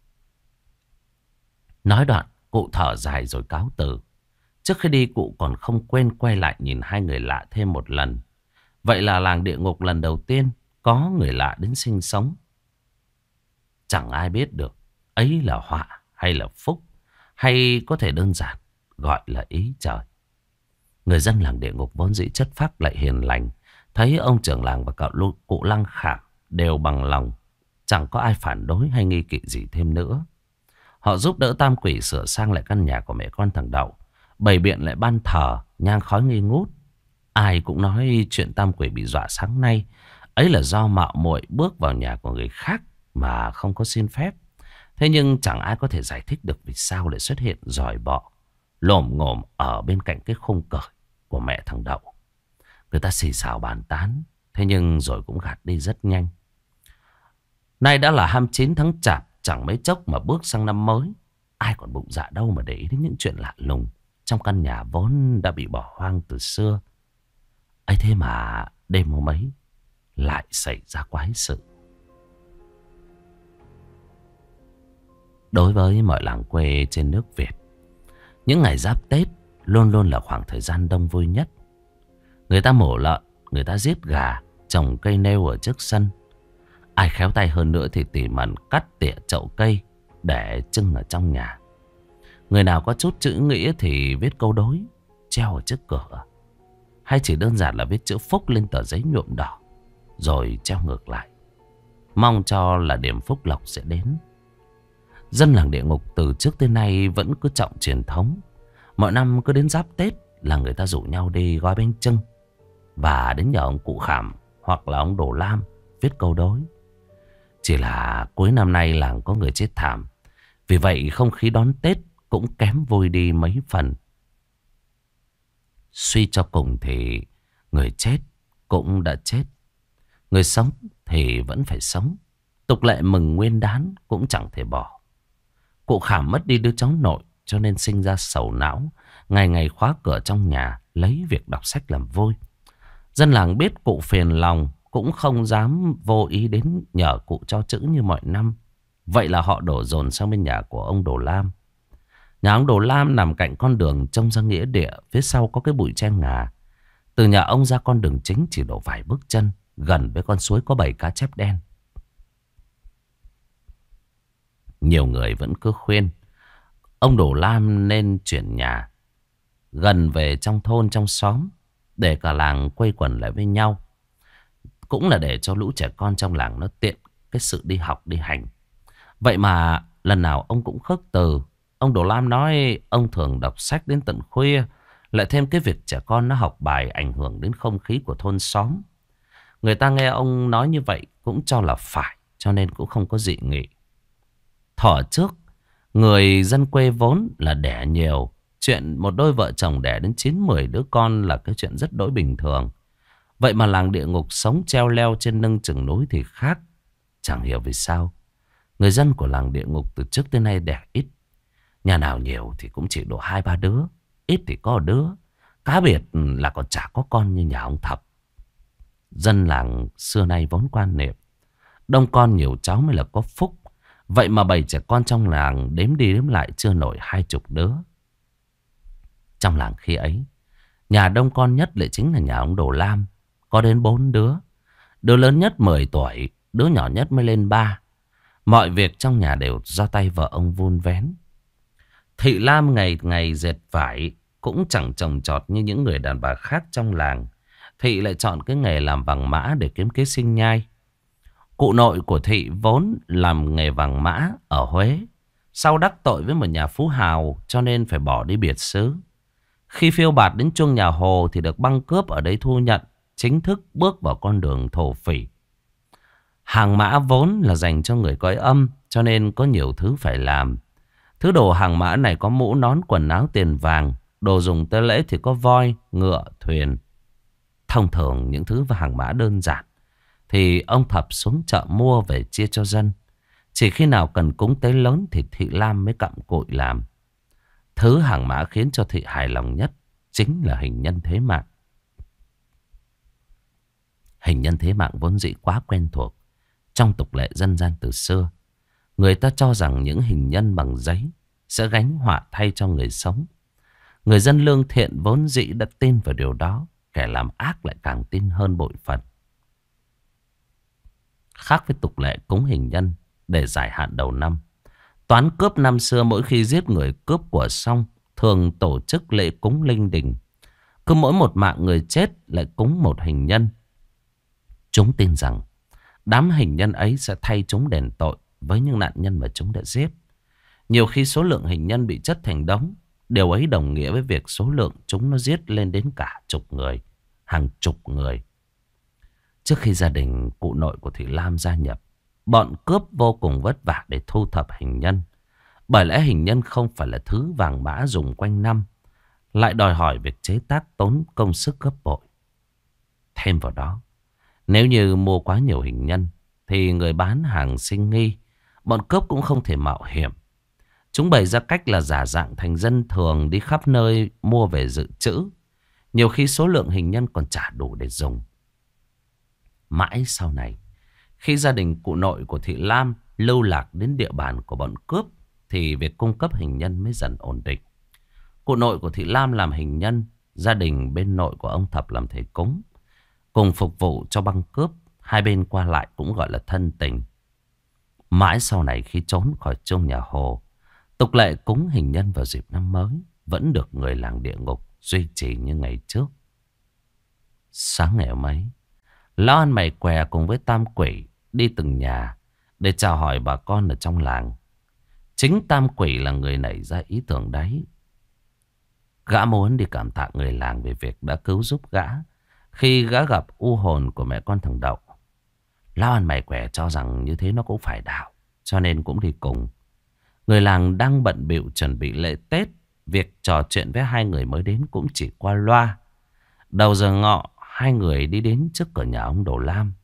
Nói đoạn, cụ thở dài rồi cáo từ. Trước khi đi, cụ còn không quên quay lại nhìn hai người lạ thêm một lần. Vậy là làng địa ngục lần đầu tiên có người lạ đến sinh sống. Chẳng ai biết được ấy là họa hay là phúc, hay có thể đơn giản gọi là ý trời. Người dân làng địa ngục vốn dĩ chất phác lại hiền lành. Thấy ông trưởng làng và cụ Lang Khảm đều bằng lòng, chẳng có ai phản đối hay nghi kỵ gì thêm nữa. Họ giúp đỡ Tam Quỷ sửa sang lại căn nhà của mẹ con thằng Đậu, bày biện lại ban thờ, nhang khói nghi ngút. Ai cũng nói chuyện Tam Quỷ bị dọa sáng nay ấy là do mạo muội bước vào nhà của người khác mà không có xin phép. Thế nhưng chẳng ai có thể giải thích được vì sao lại xuất hiện giòi bọ lồm ngồm ở bên cạnh cái khung cởi của mẹ thằng Đậu. Người ta xì xào bàn tán, thế nhưng rồi cũng gạt đi rất nhanh. Nay đã là 29 tháng Chạp, chẳng mấy chốc mà bước sang năm mới. Ai còn bụng dạ đâu mà để ý đến những chuyện lạ lùng trong căn nhà vốn đã bị bỏ hoang từ xưa. ấy thế mà đêm hôm ấy lại xảy ra quái sự. Đối với mọi làng quê trên nước Việt, những ngày giáp Tết luôn luôn là khoảng thời gian đông vui nhất. Người ta mổ lợn, người ta giết gà, trồng cây nêu ở trước sân. Ai khéo tay hơn nữa thì tỉ mẩn cắt tỉa chậu cây để trưng ở trong nhà. Người nào có chút chữ nghĩa thì viết câu đối treo ở trước cửa, hay chỉ đơn giản là viết chữ phúc lên tờ giấy nhuộm đỏ rồi treo ngược lại, mong cho là điểm phúc lộc sẽ đến. Dân làng địa ngục từ trước tới nay vẫn cứ trọng truyền thống. Mọi năm cứ đến giáp Tết là người ta rủ nhau đi gói bánh chưng và đến nhờ ông cụ Khảm hoặc là ông Đồ Lam viết câu đối. Chỉ là cuối năm nay làng có người chết thảm, vì vậy không khí đón Tết cũng kém vui đi mấy phần. Suy cho cùng thì người chết cũng đã chết, người sống thì vẫn phải sống. Tục lệ mừng Nguyên Đán cũng chẳng thể bỏ. Cụ Khảm mất đi đứa cháu nội, cho nên sinh ra sầu não, ngày ngày khóa cửa trong nhà, lấy việc đọc sách làm vui. Dân làng biết cụ phiền lòng, cũng không dám vô ý đến nhờ cụ cho chữ như mọi năm. Vậy là họ đổ dồn sang bên nhà của ông Đồ Lam. Nhà ông Đồ Lam nằm cạnh con đường trông ra nghĩa địa, phía sau có cái bụi tre ngà. Từ nhà ông ra con đường chính chỉ đổ vài bước chân, gần với con suối có bầy cá chép đen. Nhiều người vẫn cứ khuyên ông Đồ Lam nên chuyển nhà gần về trong thôn trong xóm, để cả làng quây quần lại với nhau. Cũng là để cho lũ trẻ con trong làng nó tiện cái sự đi học đi hành. Vậy mà lần nào ông cũng khước từ. Ông Đồ Lam nói ông thường đọc sách đến tận khuya. Lại thêm cái việc trẻ con nó học bài ảnh hưởng đến không khí của thôn xóm. Người ta nghe ông nói như vậy cũng cho là phải, cho nên cũng không có dị nghị. Thuở trước, người dân quê vốn là đẻ nhiều. Chuyện một đôi vợ chồng đẻ đến 9-10 đứa con là cái chuyện rất đỗi bình thường. Vậy mà làng địa ngục sống treo leo trên lưng chừng núi thì khác. Chẳng hiểu vì sao người dân của làng địa ngục từ trước tới nay đẻ ít. Nhà nào nhiều thì cũng chỉ độ 2-3 đứa, ít thì có 1 đứa. Cá biệt là còn chả có con như nhà ông Thập. Dân làng xưa nay vốn quan niệm đông con nhiều cháu mới là có phúc. Vậy mà bầy trẻ con trong làng đếm đi đếm lại chưa nổi 20 đứa. Trong làng khi ấy, nhà đông con nhất lại chính là nhà ông Đồ Lam, có đến 4 đứa. Đứa lớn nhất 10 tuổi, đứa nhỏ nhất mới lên 3. Mọi việc trong nhà đều do tay vợ ông vun vén. Thị Lam ngày ngày dệt vải, cũng chẳng trồng trọt như những người đàn bà khác trong làng. Thị lại chọn cái nghề làm vàng mã để kiếm kế sinh nhai. Cụ nội của Thị vốn làm nghề vàng mã ở Huế. Sau đắc tội với một nhà phú hào cho nên phải bỏ đi biệt xứ. Khi phiêu bạt đến chuông nhà Hồ thì được băng cướp ở đấy thu nhận. Chính thức bước vào con đường thổ phỉ. Hàng mã vốn là dành cho người cõi âm, cho nên có nhiều thứ phải làm. Thứ đồ hàng mã này có mũ nón quần áo tiền vàng. Đồ dùng tới lễ thì có voi, ngựa, thuyền. Thông thường những thứ hàng mã đơn giản thì ông Thập xuống chợ mua về chia cho dân. Chỉ khi nào cần cúng tế lớn thì Thị Lam mới cặm cụi làm. Thứ hàng mã khiến cho Thị hài lòng nhất chính là hình nhân thế mạng. Hình nhân thế mạng vốn dĩ quá quen thuộc trong tục lệ dân gian từ xưa. Người ta cho rằng những hình nhân bằng giấy sẽ gánh họa thay cho người sống. Người dân lương thiện vốn dĩ đã tin vào điều đó. Kẻ làm ác lại càng tin hơn bội phần. Khác với tục lệ cúng hình nhân để giải hạn đầu năm, toán cướp năm xưa mỗi khi giết người cướp của xong thường tổ chức lễ cúng linh đình. Cứ mỗi một mạng người chết lại cúng một hình nhân. Chúng tin rằng đám hình nhân ấy sẽ thay chúng đền tội với những nạn nhân mà chúng đã giết. Nhiều khi số lượng hình nhân bị chất thành đống. Điều ấy đồng nghĩa với việc số lượng chúng nó giết lên đến cả chục người, hàng chục người. Trước khi gia đình cụ nội của Thị Lam gia nhập, bọn cướp vô cùng vất vả để thu thập hình nhân. Bởi lẽ hình nhân không phải là thứ vàng mã dùng quanh năm, lại đòi hỏi việc chế tác tốn công sức gấp bội. Thêm vào đó, nếu như mua quá nhiều hình nhân thì người bán hàng sinh nghi. Bọn cướp cũng không thể mạo hiểm. Chúng bày ra cách là giả dạng thành dân thường đi khắp nơi mua về dự trữ. Nhiều khi số lượng hình nhân còn chả đủ để dùng. Mãi sau này, khi gia đình cụ nội của Thị Lam lưu lạc đến địa bàn của bọn cướp thì việc cung cấp hình nhân mới dần ổn định. Cụ nội của Thị Lam làm hình nhân, gia đình bên nội của ông Thập làm thầy cúng. Cùng phục vụ cho băng cướp, hai bên qua lại cũng gọi là thân tình. Mãi sau này khi trốn khỏi chuông nhà Hồ, tục lệ cúng hình nhân vào dịp năm mới vẫn được người làng địa ngục duy trì như ngày trước. Sáng ngày hôm ấy, Lão Ăn Mày Què cùng với Tam Quỷ đi từng nhà để chào hỏi bà con ở trong làng. Chính Tam Quỷ là người nảy ra ý tưởng đấy. Gã muốn đi cảm tạ người làng về việc đã cứu giúp gã khi gã gặp u hồn của mẹ con thằng Đậu. Lão Ăn Mày Què cho rằng như thế nó cũng phải đạo, cho nên cũng đi cùng. Người làng đang bận bịu chuẩn bị lễ Tết. Việc trò chuyện với hai người mới đến cũng chỉ qua loa. Đầu giờ ngọ, hai người đi đến trước cửa nhà ông Đồ Lam.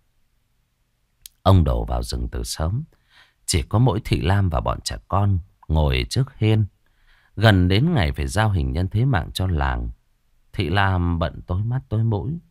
Ông Đồ vào rừng từ sớm. Chỉ có mỗi Thị Lam và bọn trẻ con ngồi trước hiên. Gần đến ngày phải giao hình nhân thế mạng cho làng, Thị Lam bận tối mắt tối mũi.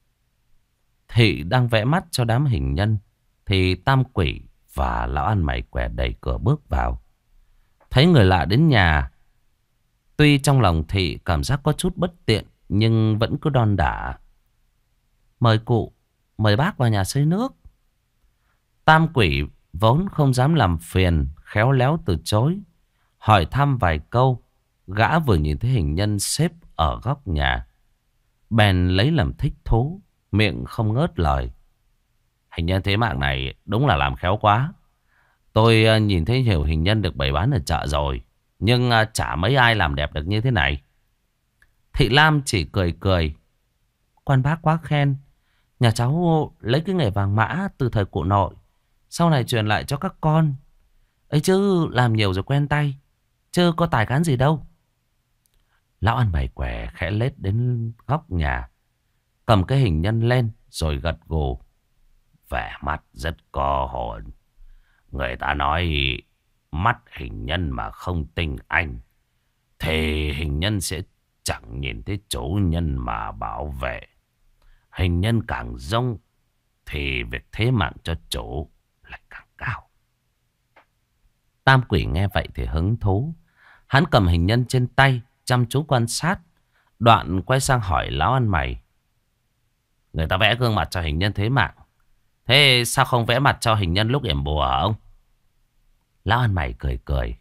Thị đang vẽ mắt cho đám hình nhân thì Tam Quỷ và Lão Ăn Mày Què đẩy cửa bước vào. Thấy người lạ đến nhà, tuy trong lòng Thị cảm giác có chút bất tiện, nhưng vẫn cứ đon đả. Mời cụ, mời bác vào nhà xây nước. Tam Quỷ vốn không dám làm phiền, khéo léo từ chối. Hỏi thăm vài câu, gã vừa nhìn thấy hình nhân xếp ở góc nhà, bèn lấy làm thích thú, miệng không ngớt lời. Hình nhân thế mạng này đúng là làm khéo quá. Tôi nhìn thấy nhiều hình nhân được bày bán ở chợ rồi. Nhưng chả mấy ai làm đẹp được như thế này. Thị Lam chỉ cười cười. Quan bác quá khen. Nhà cháu lấy cái nghề vàng mã từ thời cụ nội, sau này truyền lại cho các con. Ấy chứ làm nhiều rồi quen tay, chứ có tài cán gì đâu. Lão ăn mày què khẽ lết đến góc nhà, cầm cái hình nhân lên rồi gật gù. Vẻ mặt rất có hồn. Người ta nói mắt hình nhân mà không tinh anh, thì hình nhân sẽ chẳng nhìn thấy chủ nhân mà bảo vệ. Hình nhân càng rông thì việc thế mạng cho chủ lại càng cao. Tam Quỷ nghe vậy thì hứng thú. Hắn cầm hình nhân trên tay, chăm chú quan sát. Đoạn quay sang hỏi lão ăn mày. Người ta vẽ gương mặt cho hình nhân thế mạng, thế sao không vẽ mặt cho hình nhân lúc yểm bùa hả ông? Lão ăn mày cười cười.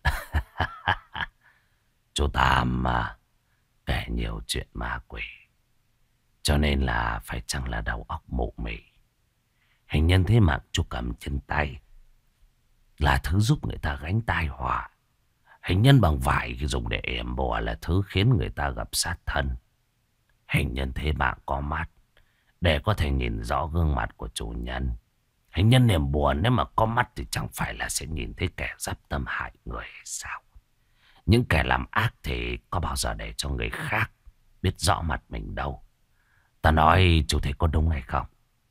Chú Tam mà kể nhiều chuyện ma quỷ, cho nên là phải chăng là đầu óc mụ mị. Hình nhân thế mạng chú cầm trên tay là thứ giúp người ta gánh tai họa. Hình nhân bằng vải dùng để yểm bùa là thứ khiến người ta gặp sát thân. Hình nhân thế mạng có mắt để có thể nhìn rõ gương mặt của chủ nhân. Hình nhân yểm bùa nếu mà có mắt thì chẳng phải là sẽ nhìn thấy kẻ giáp tâm hại người hay sao? Những kẻ làm ác thì có bao giờ để cho người khác biết rõ mặt mình đâu. Ta nói chú thấy có đúng hay không?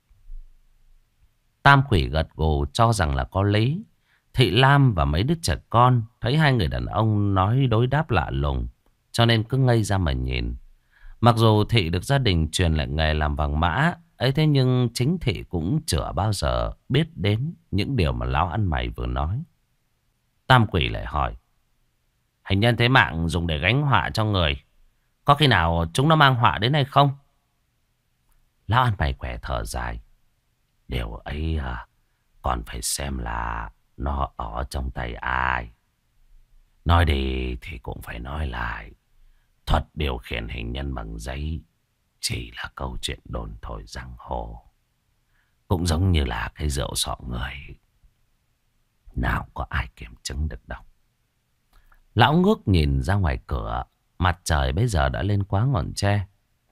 Tam Quỷ gật gù cho rằng là có lý. Thị Lam và mấy đứa trẻ con thấy hai người đàn ông nói đối đáp lạ lùng, cho nên cứ ngây ra mà nhìn. Mặc dù Thị được gia đình truyền lại nghề làm vàng mã ấy, thế nhưng chính Thị cũng chưa bao giờ biết đến những điều mà lão ăn mày vừa nói. Tam Quỷ lại hỏi. Hình nhân thế mạng dùng để gánh họa cho người, có khi nào chúng nó mang họa đến hay không? Lão ăn mày què thở dài. Điều ấy còn phải xem là nó ở trong tay ai. Nói đi thì cũng phải nói lại. Thuật điều khiển hình nhân bằng giấy chỉ là câu chuyện đồn thổi giang hồ. Cũng giống như là cái rượu sọ người, nào có ai kiểm chứng được đâu. Lão ngước nhìn ra ngoài cửa. Mặt trời bây giờ đã lên quá ngọn tre.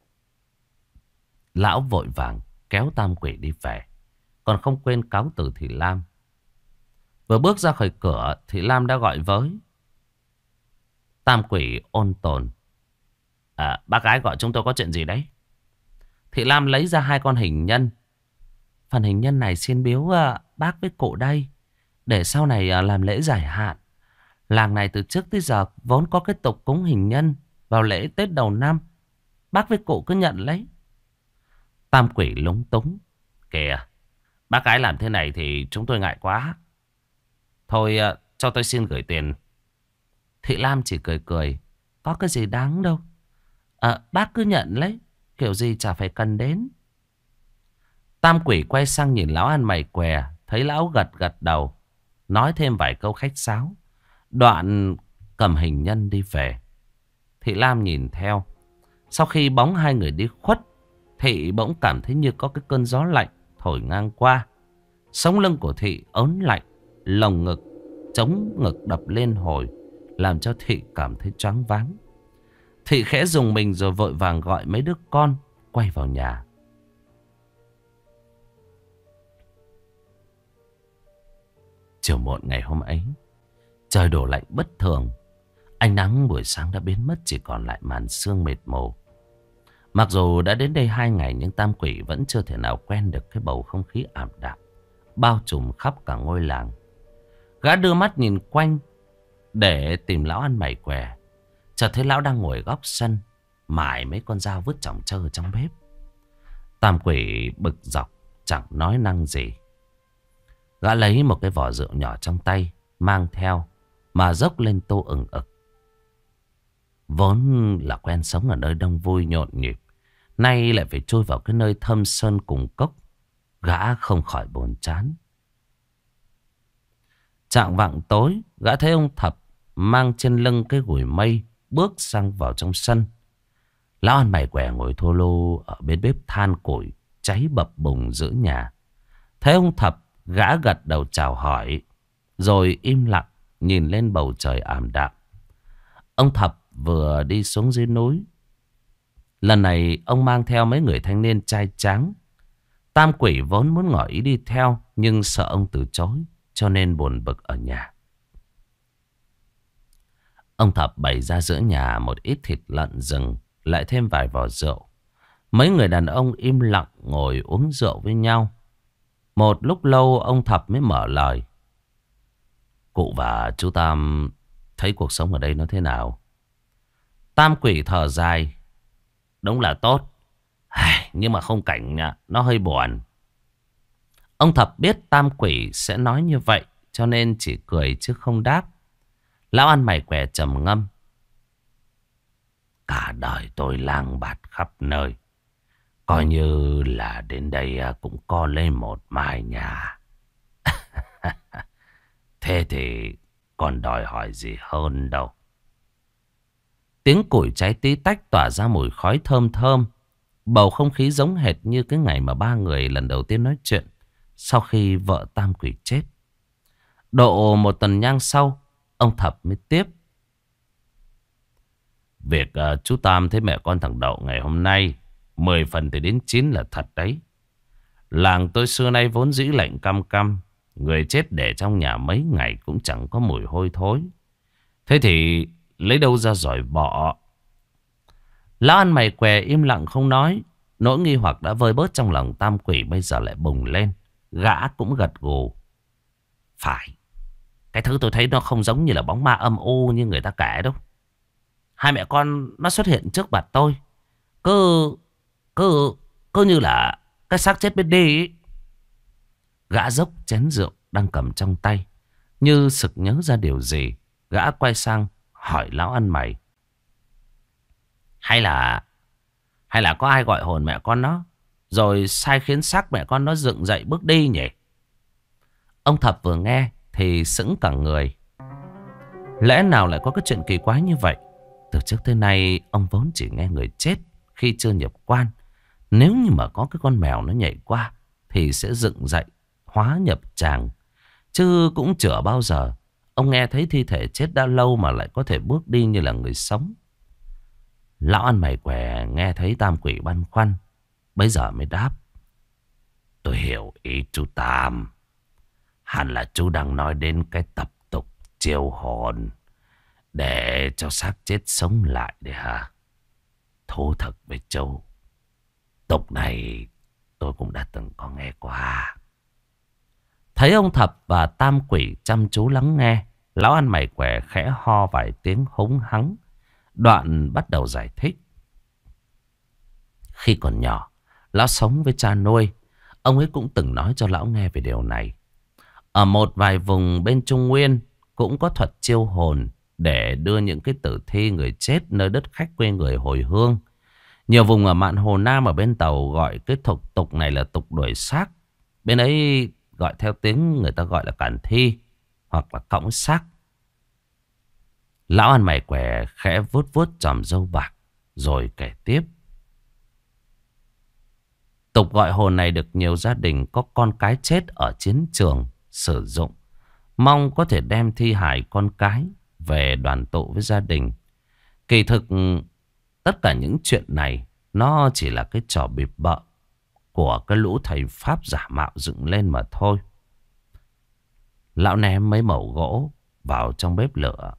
Lão vội vàng kéo Tam Quỷ đi về, còn không quên cáo từ Thị Lam. Vừa bước ra khỏi cửa, Thị Lam đã gọi với. Tam Quỷ ôn tồn. Bác gái gọi chúng tôi có chuyện gì đấy? Thị Lam lấy ra hai con hình nhân. Phần hình nhân này xin biếu bác với cụ đây, để sau này làm lễ giải hạn. Làng này từ trước tới giờ vốn có cái tục cúng hình nhân vào lễ Tết đầu năm. Bác với cụ cứ nhận lấy. Tam Quỷ lúng túng. Kìa, bác gái làm thế này thì chúng tôi ngại quá. Thôi cho tôi xin gửi tiền. Thị Lam chỉ cười cười. Có cái gì đáng đâu. Bác cứ nhận lấy, kiểu gì chả phải cần đến. Tam Quỷ quay sang nhìn lão ăn mày què. Thấy lão gật gật đầu, nói thêm vài câu khách sáo, đoạn cầm hình nhân đi về. Thị Lam nhìn theo. Sau khi bóng hai người đi khuất, Thị bỗng cảm thấy như có cái cơn gió lạnh thổi ngang qua. Sống lưng của Thị ớn lạnh, lồng ngực chống ngực đập lên hồi, làm cho Thị cảm thấy choáng váng. Thị khẽ dùng mình rồi vội vàng gọi mấy đứa con quay vào nhà. Chiều muộn ngày hôm ấy, trời đổ lạnh bất thường. Ánh nắng buổi sáng đã biến mất, chỉ còn lại màn sương mịt mù. Mặc dù đã đến đây 2 ngày, nhưng Tam Quỷ vẫn chưa thể nào quen được cái bầu không khí ảm đạm bao trùm khắp cả ngôi làng. Gã đưa mắt nhìn quanh để tìm lão ăn mày què. Chợt thấy lão đang ngồi góc sân mài mấy con dao vứt chỏng trơ trong bếp. Tam Quỷ bực dọc chẳng nói năng gì. Gã lấy một cái vỏ rượu nhỏ trong tay mang theo mà dốc lên tô ừng ực. Vốn là quen sống ở nơi đông vui nhộn nhịp, nay lại phải chui vào cái nơi thâm sơn cùng cốc. Gã không khỏi buồn chán. Chạng vạng tối, gã thấy ông Thập mang trên lưng cái gùi mây bước sang vào trong sân. Lão ăn mày què ngồi thô lô ở bên bếp than củi cháy bập bùng giữa nhà. Thấy ông Thập, gã gật đầu chào hỏi. rồi im lặng nhìn lên bầu trời ảm đạm. Ông Thập vừa đi xuống dưới núi. Lần này ông mang theo mấy người thanh niên trai tráng. Tam Quỷ vốn muốn ngỏ ý đi theo, nhưng sợ ông từ chối, cho nên buồn bực ở nhà. Ông Thập bày ra giữa nhà một ít thịt lợn rừng, lại thêm vài vò rượu. Mấy người đàn ông im lặng ngồi uống rượu với nhau. Một lúc lâu ông Thập mới mở lời. Cụ và chú Tam thấy cuộc sống ở đây nó thế nào? Tam Quỷ thở dài. Đúng là tốt, nhưng mà khung cảnh nó hơi buồn. Ông Thập biết Tam Quỷ sẽ nói như vậy, cho nên chỉ cười chứ không đáp. Lão ăn mày què trầm ngâm. Cả đời tôi lang bạt khắp nơi, coi như là đến đây cũng có lên một mái nhà. Thế thì còn đòi hỏi gì hơn đâu. Tiếng củi cháy tí tách tỏa ra mùi khói thơm thơm. Bầu không khí giống hệt như cái ngày mà ba người lần đầu tiên nói chuyện sau khi vợ Tam Quỷ chết. Độ một tuần nhang sau, ông Thập mới tiếp. Việc chú Tam thấy mẹ con thằng Đậu ngày hôm nay 10 phần thì đến 9 là thật đấy. Làng tôi xưa nay vốn dĩ lạnh căm căm. Người chết để trong nhà mấy ngày cũng chẳng có mùi hôi thối. Thế thì lấy đâu ra giỏi bọ? Lão ăn mày què im lặng không nói. Nỗi nghi hoặc đã vơi bớt trong lòng Tam Quỷ bây giờ lại bùng lên. Gã cũng gật gù. Phải, cái thứ tôi thấy nó không giống như là bóng ma âm u như người ta kể đâu. Hai mẹ con nó xuất hiện trước mặt tôi, Cứ như là cái xác chết bên đi ấy. Gã dốc chén rượu đang cầm trong tay. Như sực nhớ ra điều gì, gã quay sang hỏi lão ăn mày. Hay là có ai gọi hồn mẹ con nó, rồi sai khiến xác mẹ con nó dựng dậy bước đi nhỉ? Ông Thập vừa nghe thì sững cả người. Lẽ nào lại có cái chuyện kỳ quái như vậy? Từ trước tới nay ông vốn chỉ nghe người chết khi chưa nhập quan. Nếu như mà có cái con mèo nó nhảy qua thì sẽ dựng dậy hóa nhập tràng. Chứ cũng chưa bao giờ ông nghe thấy thi thể chết đã lâu mà lại có thể bước đi như là người sống. Lão ăn mày què nghe thấy Tam Quỷ băn khoăn, bấy giờ mới đáp. Tôi hiểu ý chú Tam. Hẳn là chú đang nói đến cái tập tục chiêu hồn để cho xác chết sống lại đấy hả? Thú thật với chú, tục này tôi cũng đã từng có nghe qua. Thấy ông Thập và Tam Quỷ chăm chú lắng nghe, lão ăn mày què khẽ ho vài tiếng húng hắng. Đoạn bắt đầu giải thích. Khi còn nhỏ, lão sống với cha nuôi. Ông ấy cũng từng nói cho lão nghe về điều này. Ở một vài vùng bên Trung Nguyên cũng có thuật chiêu hồn để đưa những cái tử thi người chết nơi đất khách quê người hồi hương. Nhiều vùng ở mạn Hồ Nam ở bên Tàu gọi cái tục này là tục đuổi xác. Bên ấy gọi theo tiếng người ta gọi là cản thi hoặc là cõng xác. Lão ăn mày què khẽ vuốt vuốt chòm râu bạc rồi kể tiếp. Tục gọi hồn này được nhiều gia đình có con cái chết ở chiến trường sử dụng, mong có thể đem thi hài con cái về đoàn tụ với gia đình. Kỳ thực tất cả những chuyện này nó chỉ là cái trò bịp bợ của cái lũ thầy pháp giả mạo dựng lên mà thôi. Lão ném mấy mẩu gỗ vào trong bếp lửa.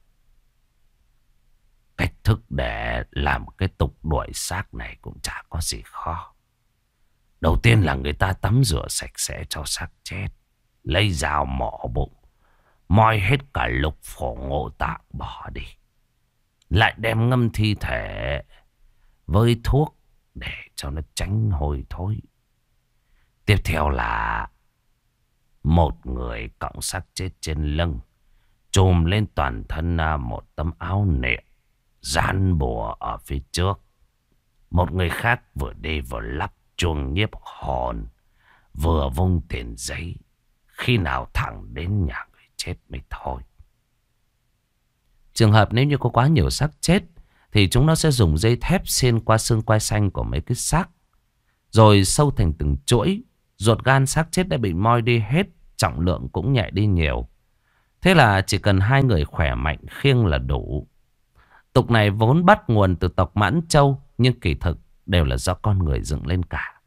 Cách thức để làm cái tục đuổi xác này cũng chả có gì khó. Đầu tiên là người ta tắm rửa sạch sẽ cho xác chết, lấy dao mỏ bụng, moi hết cả lục phủ ngũ tạng bỏ đi, lại đem ngâm thi thể với thuốc để cho nó tránh hôi thối. Tiếp theo là một người cõng xác chết trên lưng, trùm lên toàn thân một tấm áo niệm, dán bùa ở phía trước. Một người khác vừa đi vừa lắp chuông nhiếp hồn, vừa vung tiền giấy. Khi nào thẳng đến nhà người chết mới thôi. Trường hợp nếu như có quá nhiều xác chết thì chúng nó sẽ dùng dây thép xiên qua xương quai xanh của mấy cái xác, rồi sâu thành từng chuỗi. Ruột gan xác chết đã bị moi đi hết, trọng lượng cũng nhẹ đi nhiều. Thế là chỉ cần hai người khỏe mạnh khiêng là đủ. Tục này vốn bắt nguồn từ tộc Mãn Châu, nhưng kỳ thực đều là do con người dựng lên cả.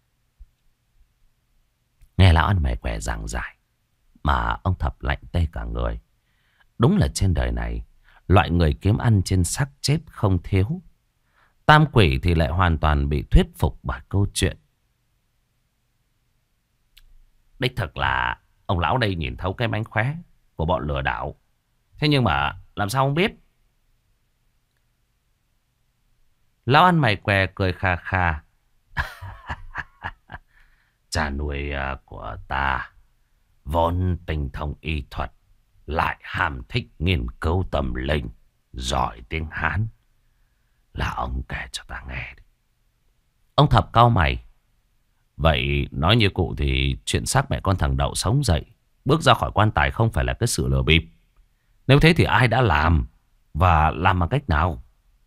Nghe lão ăn mày què giảng giải mà ông Thập lạnh tê cả người. Đúng là trên đời này, loại người kiếm ăn trên xác chết không thiếu. Tam quỷ thì lại hoàn toàn bị thuyết phục bởi câu chuyện. Đích thực là ông lão đây nhìn thấu cái mánh khóe của bọn lừa đảo. Thế nhưng mà làm sao không biết? Lão ăn mày què cười kha kha. Cha nuôi của ta vốn tinh thông y thuật, lại ham thích nghiên cứu tâm linh, giỏi tiếng Hán. Là ông kể cho ta nghe đi. Ông Thập cau mày. Vậy nói như cụ thì chuyện xác mẹ con thằng Đậu sống dậy, bước ra khỏi quan tài không phải là cái sự lừa bịp. Nếu thế thì ai đã làm, và làm bằng cách nào?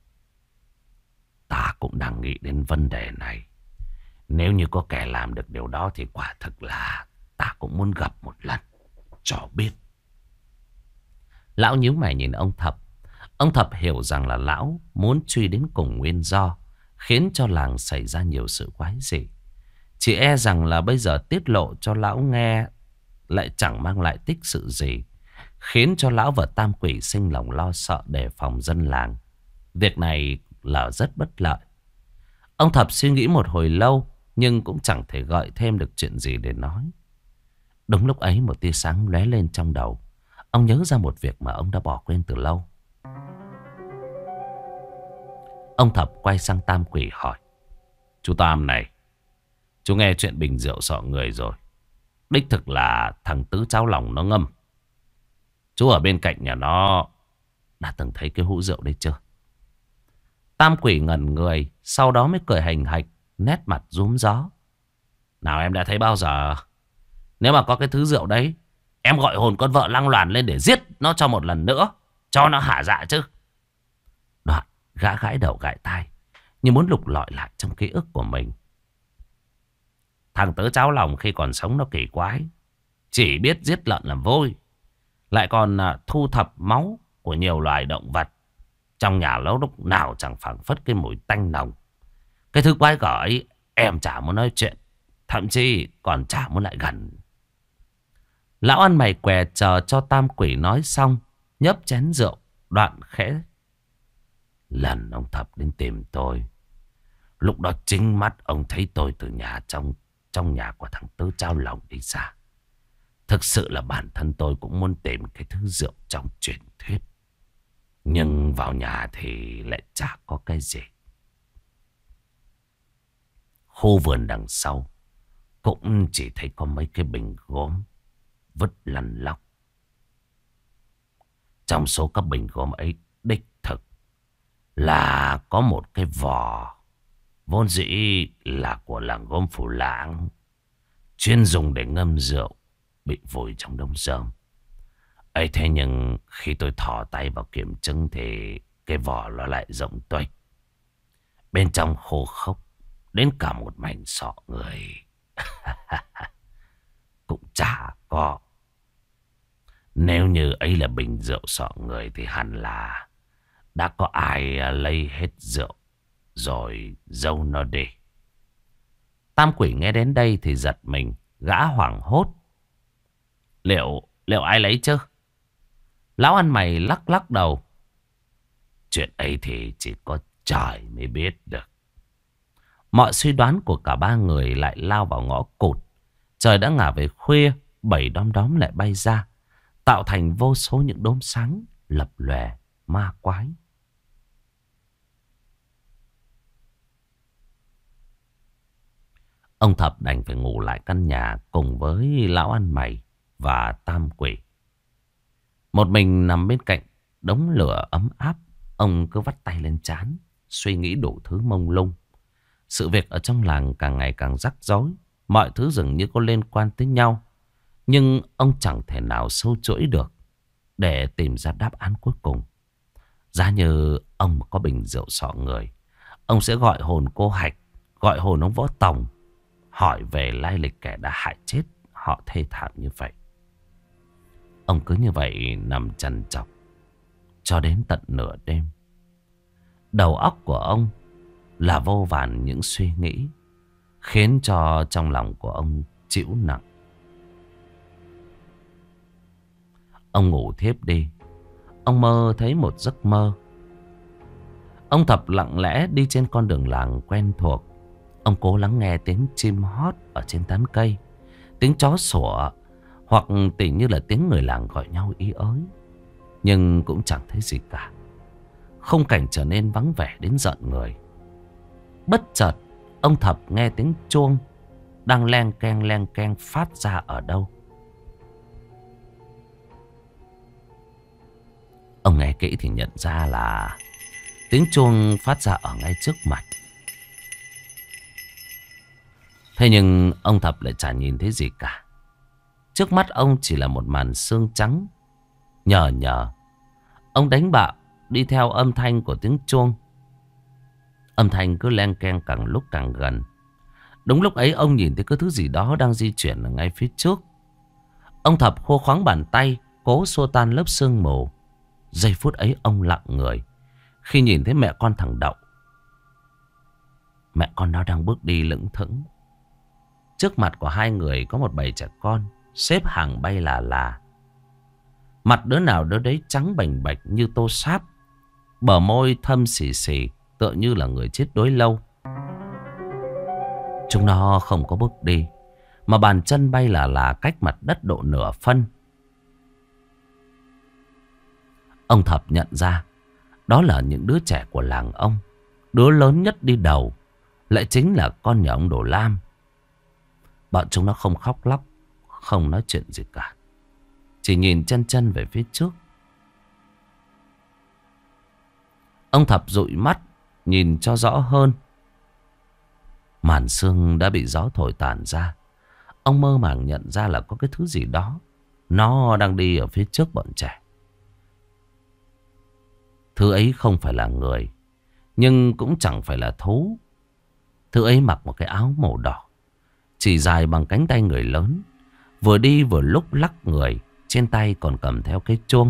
Ta cũng đang nghĩ đến vấn đề này. Nếu như có kẻ làm được điều đó thì quả thực là ta cũng muốn gặp một lần cho biết. Lão nhíu mày nhìn ông Thập. Ông Thập hiểu rằng là lão muốn truy đến cùng nguyên do khiến cho làng xảy ra nhiều sự quái dị. Chỉ e rằng là bây giờ tiết lộ cho lão nghe lại chẳng mang lại tích sự gì, khiến cho lão và Tam Quỷ sinh lòng lo sợ đề phòng dân làng. Việc này là rất bất lợi. Ông Thập suy nghĩ một hồi lâu, nhưng cũng chẳng thể gợi thêm được chuyện gì để nói. Đúng lúc ấy một tia sáng lóe lên trong đầu. Ông nhớ ra một việc mà ông đã bỏ quên từ lâu. Ông Thập quay sang Tam Quỷ hỏi: chú Tam này, chú nghe chuyện bình rượu sọ người rồi. Đích thực là thằng Tứ cháo lòng nó ngâm. Chú ở bên cạnh nhà nó đã từng thấy cái hũ rượu đấy chưa? Tam Quỷ ngẩn người, sau đó mới cười hành hạch, nét mặt rúm gió. Nào em đã thấy bao giờ? Nếu mà có cái thứ rượu đấy, em gọi hồn con vợ lăng loàn lên để giết nó cho một lần nữa, cho nó hả dạ chứ. Đoạn gã gãi đầu gãi tai, như muốn lục lọi lại trong ký ức của mình. Thằng Tứ cháo lòng khi còn sống nó kỳ quái, chỉ biết giết lợn làm vôi, lại còn thu thập máu của nhiều loài động vật. Trong nhà nó lúc nào chẳng phảng phất cái mùi tanh nồng. Cái thứ quái gở ấy em chả muốn nói chuyện, thậm chí còn chả muốn lại gần. Lão ăn mày què chờ cho Tam Quỷ nói xong, nhấp chén rượu, đoạn khẽ: lần ông Thập đến tìm tôi, lúc đó chính mắt ông thấy tôi từ nhà trong nhà của thằng Tứ cháo lòng đi xa. Thực sự là bản thân tôi cũng muốn tìm cái thứ rượu trong truyền thuyết, nhưng vào nhà thì lại chả có cái gì. Khu vườn đằng sau cũng chỉ thấy có mấy cái bình gốm vứt lăn lóc. Trong số các bình gốm ấy đích thực là có một cái vò vốn dĩ là của làng gốm Phủ Lãng, chuyên dùng để ngâm rượu, bị vùi trong đống rơm ấy. Thế nhưng khi tôi thò tay vào kiểm chứng thì cái vỏ nó lại rộng tuếch, bên trong khô khốc đến cả một mảnh sọ người cũng chả có. Nếu như ấy là bình rượu sọ người thì hẳn là đã có ai lấy hết rượu rồi giấu nó đi. Tam Quỷ nghe đến đây thì giật mình, gã hoảng hốt: Liệu ai lấy chứ? Lão ăn mày lắc lắc đầu: chuyện ấy thì chỉ có trời mới biết được. Mọi suy đoán của cả ba người lại lao vào ngõ cụt. Trời đã ngả về khuya, bảy đom đóm lại bay ra, tạo thành vô số những đốm sáng lập lòe ma quái. Ông Thập đành phải ngủ lại căn nhà cùng với lão ăn mày và Tam Quỷ. Một mình nằm bên cạnh đống lửa ấm áp, ông cứ vắt tay lên trán, suy nghĩ đủ thứ mông lung. Sự việc ở trong làng càng ngày càng rắc rối, mọi thứ dường như có liên quan tới nhau, nhưng ông chẳng thể nào sâu chuỗi được để tìm ra đáp án cuối cùng. Giá như ông có bình rượu sọ người, ông sẽ gọi hồn cô Hạch, gọi hồn ông Võ Tòng, hỏi về lai lịch kẻ đã hại chết họ thê thảm như vậy. Ông cứ như vậy nằm trằn trọc cho đến tận nửa đêm. Đầu óc của ông là vô vàn những suy nghĩ, khiến cho trong lòng của ông chịu nặng. Ông ngủ thiếp đi. Ông mơ thấy một giấc mơ. Ông Thập lặng lẽ đi trên con đường làng quen thuộc. Ông cố lắng nghe tiếng chim hót ở trên tán cây, tiếng chó sủa, hoặc tỉ như là tiếng người làng gọi nhau ý ới. Nhưng cũng chẳng thấy gì cả. Khung cảnh trở nên vắng vẻ đến giận người. Bất chợt ông Thập nghe tiếng chuông đang len keng phát ra ở đâu. Ông nghe kỹ thì nhận ra là tiếng chuông phát ra ở ngay trước mặt. Thế nhưng ông Thập lại chả nhìn thấy gì cả. Trước mắt ông chỉ là một màn sương trắng nhờ nhờ. Ông đánh bạo đi theo âm thanh của tiếng chuông. Âm thanh cứ len keng càng lúc càng gần. Đúng lúc ấy ông nhìn thấy có thứ gì đó đang di chuyển ở ngay phía trước. Ông Thập khô khoắng bàn tay, cố xua tan lớp sương mù. Giây phút ấy ông lặng người khi nhìn thấy mẹ con thằng Đậu. Mẹ con nó đang bước đi lững thững. Trước mặt của hai người có một bầy trẻ con xếp hàng bay là là. Mặt đứa nào đứa đấy trắng bềnh bạch như tô sáp, bờ môi thâm xì xì, tựa như là người chết đói lâu. Chúng nó không có bước đi, mà bàn chân bay là cách mặt đất độ nửa phân. Ông Thập nhận ra đó là những đứa trẻ của làng ông. Đứa lớn nhất đi đầu lại chính là con nhà ông Đồ Lam. Bọn chúng nó không khóc lóc, không nói chuyện gì cả, chỉ nhìn chân chân về phía trước. Ông Thập dụi mắt nhìn cho rõ hơn. Màn sương đã bị gió thổi tàn ra. Ông mơ màng nhận ra là có cái thứ gì đó nó đang đi ở phía trước bọn trẻ. Thứ ấy không phải là người, nhưng cũng chẳng phải là thú. Thứ ấy mặc một cái áo màu đỏ, chỉ dài bằng cánh tay người lớn, vừa đi vừa lúc lắc người, trên tay còn cầm theo cái chuông.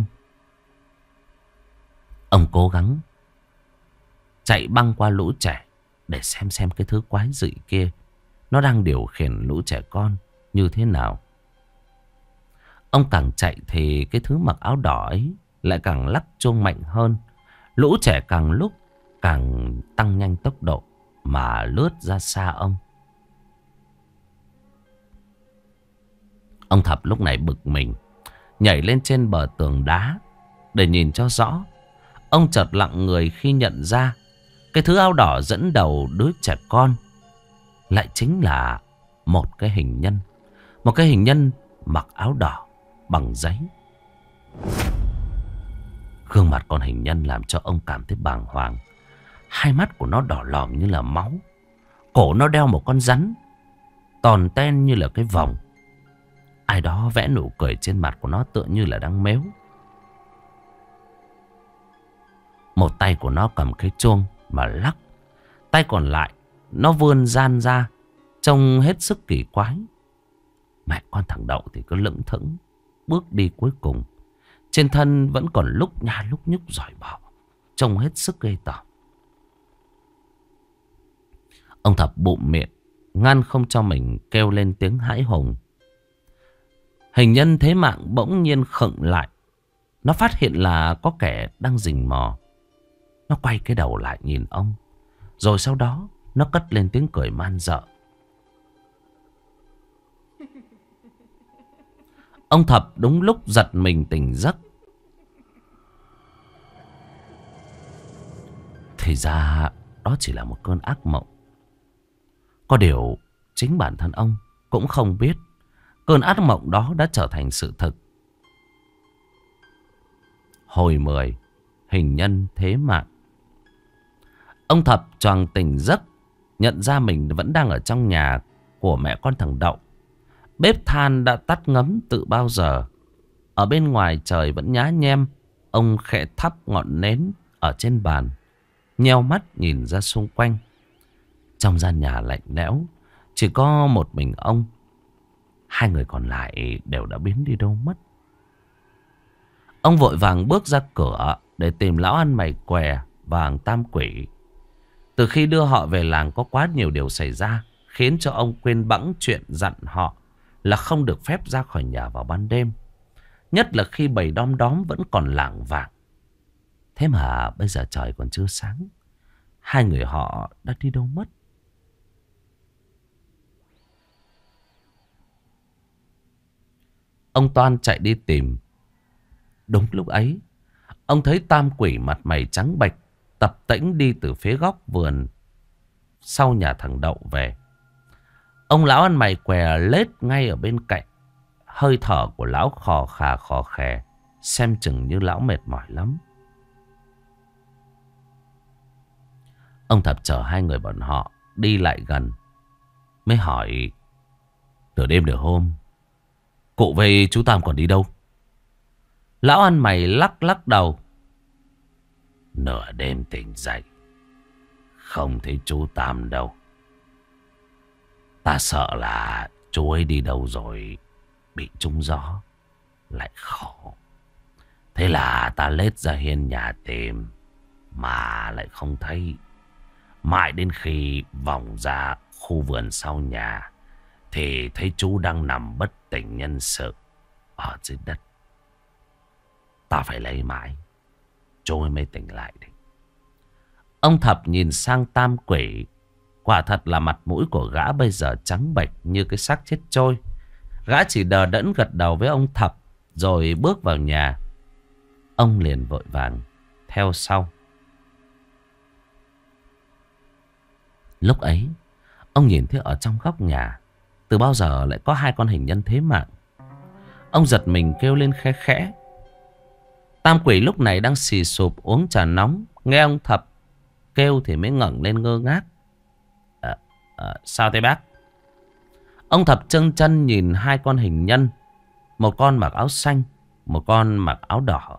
Ông cố gắng chạy băng qua lũ trẻ để xem cái thứ quái dị kia nó đang điều khiển lũ trẻ con như thế nào. Ông càng chạy thì cái thứ mặc áo đỏ ấy lại càng lắc chuông mạnh hơn. Lũ trẻ càng lúc càng tăng nhanh tốc độ mà lướt ra xa ông. Ông Thập lúc này bực mình, nhảy lên trên bờ tường đá để nhìn cho rõ. Ông chợt lặng người khi nhận ra cái thứ áo đỏ dẫn đầu đứa trẻ con lại chính là một cái hình nhân. Một cái hình nhân mặc áo đỏ bằng giấy. Gương mặt con hình nhân làm cho ông cảm thấy bàng hoàng. Hai mắt của nó đỏ lòm như là máu. Cổ nó đeo một con rắn tòn ten như là cái vòng. Ai đó vẽ nụ cười trên mặt của nó tựa như là đang mếu. Một tay của nó cầm cái chuông mà lắc. Tay còn lại nó vươn gian ra, trông hết sức kỳ quái. Mẹ con thằng Đậu thì cứ lững thững bước đi cuối cùng. Trên thân vẫn còn lúc nha lúc nhúc giỏi bọ, trông hết sức ghê tởm. Ông Thập bụm miệng ngăn không cho mình kêu lên tiếng hãi hùng. Hình nhân thế mạng bỗng nhiên khựng lại. Nó phát hiện là có kẻ đang rình mò. Nó quay cái đầu lại nhìn ông. Rồi sau đó nó cất lên tiếng cười man dợ. Ông Thập đúng lúc giật mình tỉnh giấc. Thì ra đó chỉ là một cơn ác mộng. Có điều chính bản thân ông cũng không biết cơn ác mộng đó đã trở thành sự thực. Hồi 10, hình nhân thế mạng. Ông Thập choàng tỉnh giấc, nhận ra mình vẫn đang ở trong nhà của mẹ con thằng Đậu. Bếp than đã tắt ngấm từ bao giờ. Ở bên ngoài trời vẫn nhá nhem. Ông khẽ thắp ngọn nến ở trên bàn, nheo mắt nhìn ra xung quanh. Trong gian nhà lạnh lẽo, chỉ có một mình ông. Hai người còn lại đều đã biến đi đâu mất. Ông vội vàng bước ra cửa để tìm lão ăn mày què và hàng tam quỷ. Từ khi đưa họ về làng có quá nhiều điều xảy ra, khiến cho ông quên bẵng chuyện dặn họ là không được phép ra khỏi nhà vào ban đêm. Nhất là khi bầy đom đóm vẫn còn lảng vảng. Thế mà bây giờ trời còn chưa sáng, hai người họ đã đi đâu mất? Ông Toan chạy đi tìm. Đúng lúc ấy, ông thấy tam quỷ mặt mày trắng bệch tập tễnh đi từ phía góc vườn sau nhà thằng Đậu về. Ông lão ăn mày què lết ngay ở bên cạnh. Hơi thở của lão khò khè, xem chừng như lão mệt mỏi lắm. Ông Thập chờ hai người bọn họ đi lại gần, mới hỏi: nửa đêm nửa hôm, cụ với chú Tam còn đi đâu? Lão ăn mày lắc đầu: nửa đêm tỉnh dậy, không thấy chú Tam đâu. Ta sợ là chú ấy đi đâu rồi bị trúng gió, lại khổ. Thế là ta lết ra hiên nhà tìm, mà lại không thấy. Mãi đến khi vòng ra khu vườn sau nhà, thì thấy chú đang nằm bất tỉnh nhân sự ở dưới đất. Ta phải lấy mãi, chú ấy mới tỉnh lại đấy. Ông Thập nhìn sang tam quỷ. Quả thật là mặt mũi của gã bây giờ trắng bệch như cái xác chết trôi. Gã chỉ đờ đẫn gật đầu với ông Thập, rồi bước vào nhà. Ông liền vội vàng theo sau. Lúc ấy, ông nhìn thấy ở trong góc nhà, từ bao giờ lại có hai con hình nhân thế mạng. Ông giật mình kêu lên khẽ khẽ. Tam quỷ lúc này đang xì sụp uống trà nóng, nghe ông Thập kêu thì mới ngẩng lên ngơ ngác. Sao thế bác? Ông Thập trâng chân nhìn hai con hình nhân, một con mặc áo xanh, một con mặc áo đỏ.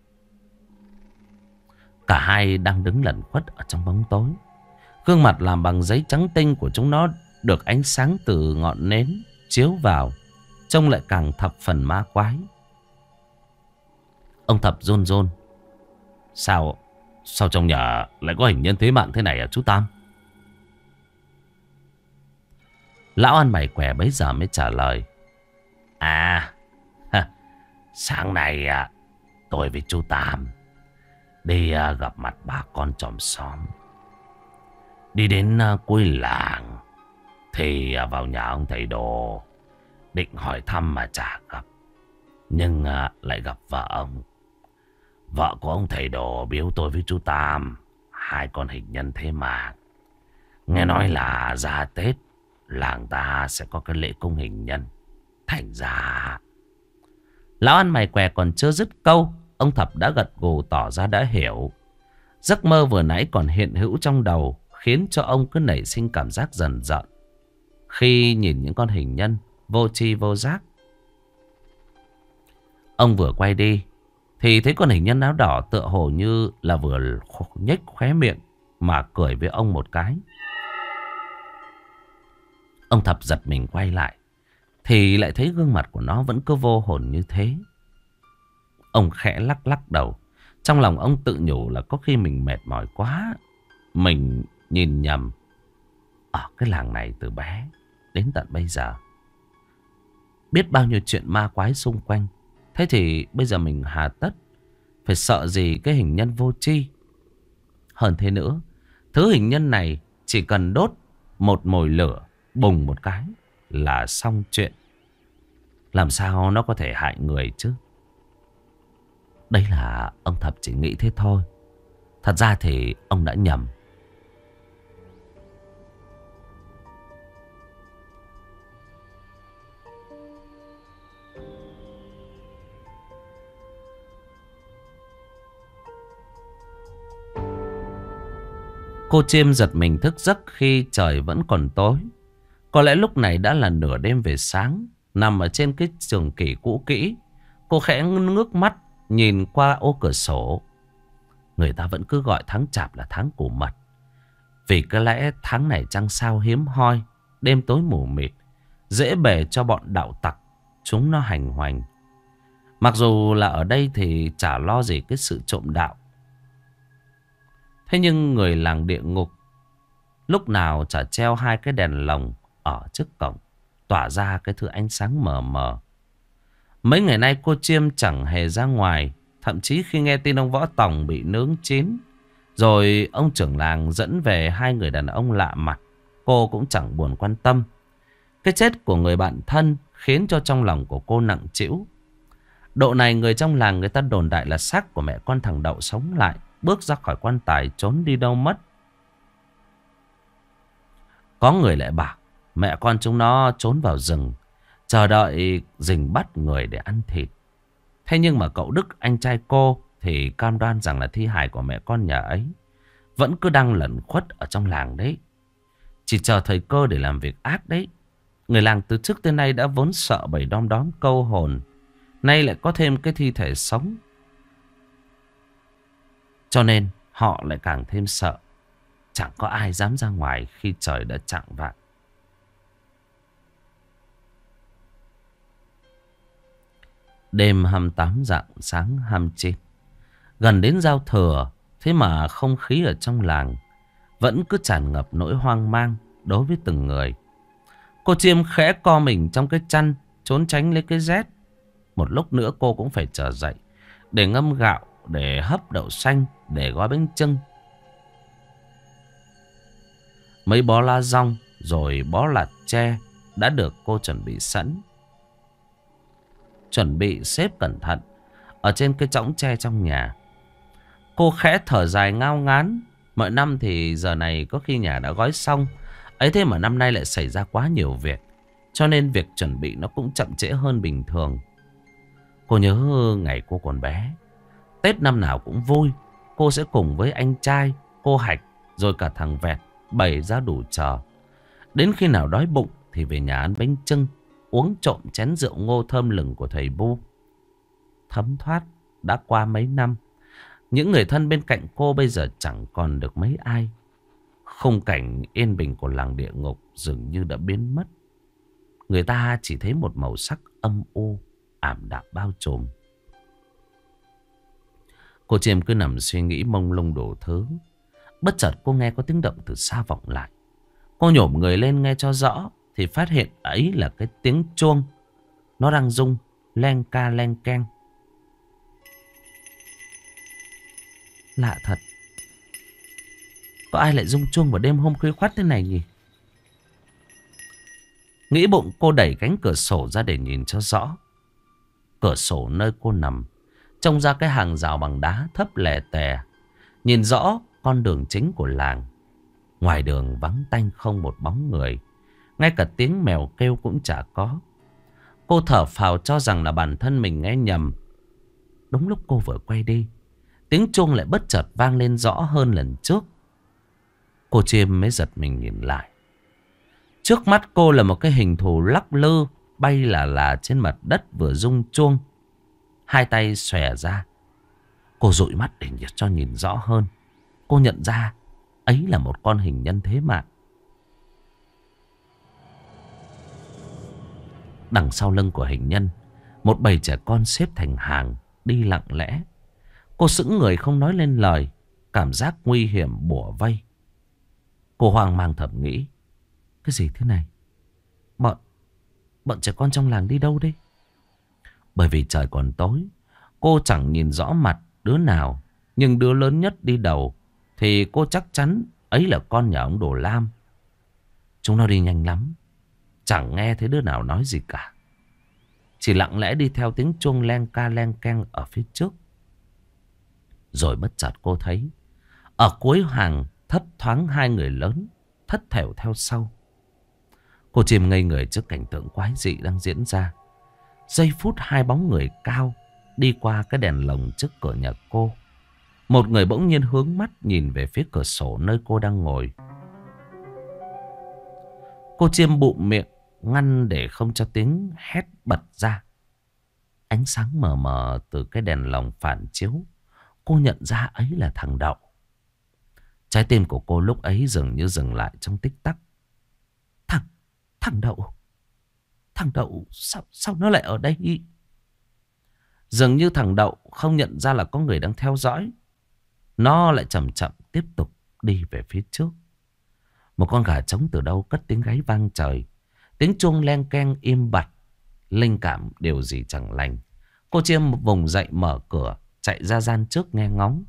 Cả hai đang đứng lẩn khuất ở trong bóng tối. Gương mặt làm bằng giấy trắng tinh của chúng nó được ánh sáng từ ngọn nến chiếu vào, trông lại càng thập phần ma quái. Ông Thập run run: Sao trong nhà lại có hình nhân thế mạng thế này à chú Tam? Lão ăn mày què bấy giờ mới trả lời: sáng nay tôi với chú Tam đi gặp mặt bà con chòm xóm. Đi đến cuối làng thì vào nhà ông thầy Đồ, định hỏi thăm mà chả gặp. Nhưng lại gặp vợ ông. Vợ của ông thầy Đồ biếu tôi với chú Tam hai con hình nhân thế mạng. Nghe nói là ra Tết làng ta sẽ có cái lễ cúng hình nhân. Thành ra... Lão ăn mày què còn chưa dứt câu, ông Thập đã gật gù tỏ ra đã hiểu. Giấc mơ vừa nãy còn hiện hữu trong đầu, khiến cho ông cứ nảy sinh cảm giác dần dần khi nhìn những con hình nhân vô tri vô giác. Ông vừa quay đi thì thấy con hình nhân áo đỏ tựa hồ như là vừa nhếch khóe miệng mà cười với ông một cái. Ông Thập giật mình quay lại thì lại thấy gương mặt của nó vẫn cứ vô hồn như thế. Ông khẽ lắc đầu. Trong lòng ông tự nhủ là có khi mình mệt mỏi quá, mình nhìn nhầm. Ở cái làng này từ bé đến tận bây giờ, biết bao nhiêu chuyện ma quái xung quanh. Thế thì bây giờ mình hà tất phải sợ gì cái hình nhân vô tri. Hơn thế nữa, thứ hình nhân này chỉ cần đốt một mồi lửa, bùng một cái là xong chuyện. Làm sao nó có thể hại người chứ? Đấy là ông Thập chỉ nghĩ thế thôi. Thật ra thì ông đã nhầm. Cô Chiêm giật mình thức giấc khi trời vẫn còn tối. Có lẽ lúc này đã là nửa đêm về sáng. Nằm ở trên cái giường kỷ cũ kỹ, cô khẽ ngước mắt nhìn qua ô cửa sổ. Người ta vẫn cứ gọi tháng Chạp là tháng củ mật, vì có lẽ tháng này trăng sao hiếm hoi, đêm tối mù mịt, dễ bề cho bọn đạo tặc chúng nó hành hoành. Mặc dù là ở đây thì chả lo gì cái sự trộm đạo. Thế nhưng người làng địa ngục lúc nào chả treo hai cái đèn lồng ở trước cổng, tỏa ra cái thứ ánh sáng mờ mờ. Mấy ngày nay cô Chiêm chẳng hề ra ngoài. Thậm chí khi nghe tin ông Võ Tòng bị nướng chín, rồi ông trưởng làng dẫn về hai người đàn ông lạ mặt, cô cũng chẳng buồn quan tâm. Cái chết của người bạn thân khiến cho trong lòng của cô nặng trĩu. Độ này người trong làng người ta đồn đại là xác của mẹ con thằng Đậu sống lại, bước ra khỏi quan tài trốn đi đâu mất. Có người lại bảo mẹ con chúng nó trốn vào rừng, chờ đợi rình bắt người để ăn thịt. Thế nhưng mà cậu Đức, anh trai cô, thì cam đoan rằng là thi hài của mẹ con nhà ấy vẫn cứ đang lẩn khuất ở trong làng đấy, chỉ chờ thời cơ để làm việc ác đấy. Người làng từ trước tới nay đã vốn sợ bầy đom đóm câu hồn, nay lại có thêm cái thi thể sống, cho nên họ lại càng thêm sợ. Chẳng có ai dám ra ngoài khi trời đã chạng vạng. Đêm 28 rạng sáng 29, gần đến giao thừa, thế mà không khí ở trong làng vẫn cứ tràn ngập nỗi hoang mang đối với từng người. Cô Chiêm khẽ co mình trong cái chăn, trốn tránh lấy cái rét. Một lúc nữa cô cũng phải trở dậy để ngâm gạo, để hấp đậu xanh, để gói bánh chưng. Mấy bó lá dong rồi bó lạt tre đã được cô chuẩn bị sẵn, chuẩn bị xếp cẩn thận ở trên cái chõng tre trong nhà. Cô khẽ thở dài ngao ngán. Mọi năm thì giờ này có khi nhà đã gói xong, ấy thế mà năm nay lại xảy ra quá nhiều việc, cho nên việc chuẩn bị nó cũng chậm trễ hơn bình thường. Cô nhớ ngày cô còn bé, Tết năm nào cũng vui. Cô sẽ cùng với anh trai, cô Hạch, rồi cả thằng Vẹt bày ra đủ chờ. Đến khi nào đói bụng thì về nhà ăn bánh chưng, uống trộm chén rượu ngô thơm lừng của thầy Bu. Thấm thoát đã qua mấy năm, những người thân bên cạnh cô bây giờ chẳng còn được mấy ai. Khung cảnh yên bình của làng địa ngục dường như đã biến mất. Người ta chỉ thấy một màu sắc âm u, ảm đạm bao trùm. Cô Chiêm cứ nằm suy nghĩ mông lung đủ thứ. Bất chợt cô nghe có tiếng động từ xa vọng lại. Cô nhổm người lên nghe cho rõ thì phát hiện ấy là cái tiếng chuông. Nó đang rung len ca len keng. Lạ thật, có ai lại rung chuông vào đêm hôm khuya khoắt thế này nhỉ? Nghĩ bụng cô đẩy cánh cửa sổ ra để nhìn cho rõ. Cửa sổ nơi cô nằm trông ra cái hàng rào bằng đá thấp lè tè, nhìn rõ con đường chính của làng. Ngoài đường vắng tanh không một bóng người, ngay cả tiếng mèo kêu cũng chả có. Cô thở phào cho rằng là bản thân mình nghe nhầm. Đúng lúc cô vừa quay đi, tiếng chuông lại bất chợt vang lên rõ hơn lần trước. Cô Chiêm mới giật mình nhìn lại. Trước mắt cô là một cái hình thù lắc lư bay là trên mặt đất vừa rung chuông. Hai tay xòe ra. Cô dụi mắt để cho nhìn rõ hơn. Cô nhận ra ấy là một con hình nhân thế mạng. Đằng sau lưng của hình nhân, một bầy trẻ con xếp thành hàng đi lặng lẽ. Cô sững người không nói lên lời. Cảm giác nguy hiểm bủa vây. Cô hoang mang thầm nghĩ, cái gì thế này? Bọn trẻ con trong làng đi đâu đây? Bởi vì trời còn tối, cô chẳng nhìn rõ mặt đứa nào. Nhưng đứa lớn nhất đi đầu thì cô chắc chắn ấy là con nhà ông Đồ Lam. Chúng nó đi nhanh lắm, chẳng nghe thấy đứa nào nói gì cả, chỉ lặng lẽ đi theo tiếng chuông len ca len keng ở phía trước. Rồi bất chợt cô thấy ở cuối hàng thấp thoáng hai người lớn thất thểu theo sau. Cô Chiêm ngây người trước cảnh tượng quái dị đang diễn ra. Giây phút hai bóng người cao đi qua cái đèn lồng trước cửa nhà cô. Một người bỗng nhiên hướng mắt nhìn về phía cửa sổ nơi cô đang ngồi. Cô Chiêm bụm miệng ngăn để không cho tiếng hét bật ra. Ánh sáng mờ mờ từ cái đèn lồng phản chiếu. Cô nhận ra ấy là thằng Đậu. Trái tim của cô lúc ấy dường như dừng lại trong tích tắc. Thằng Đậu. Thằng Đậu sao nó lại ở đây? Dường như thằng Đậu không nhận ra là có người đang theo dõi. Nó lại chậm chậm tiếp tục đi về phía trước. Một con gà trống từ đâu cất tiếng gáy vang trời. Tiếng chuông len keng im bặt. Linh cảm điều gì chẳng lành. Cô Chiêm vùng dậy mở cửa, chạy ra gian trước nghe ngóng.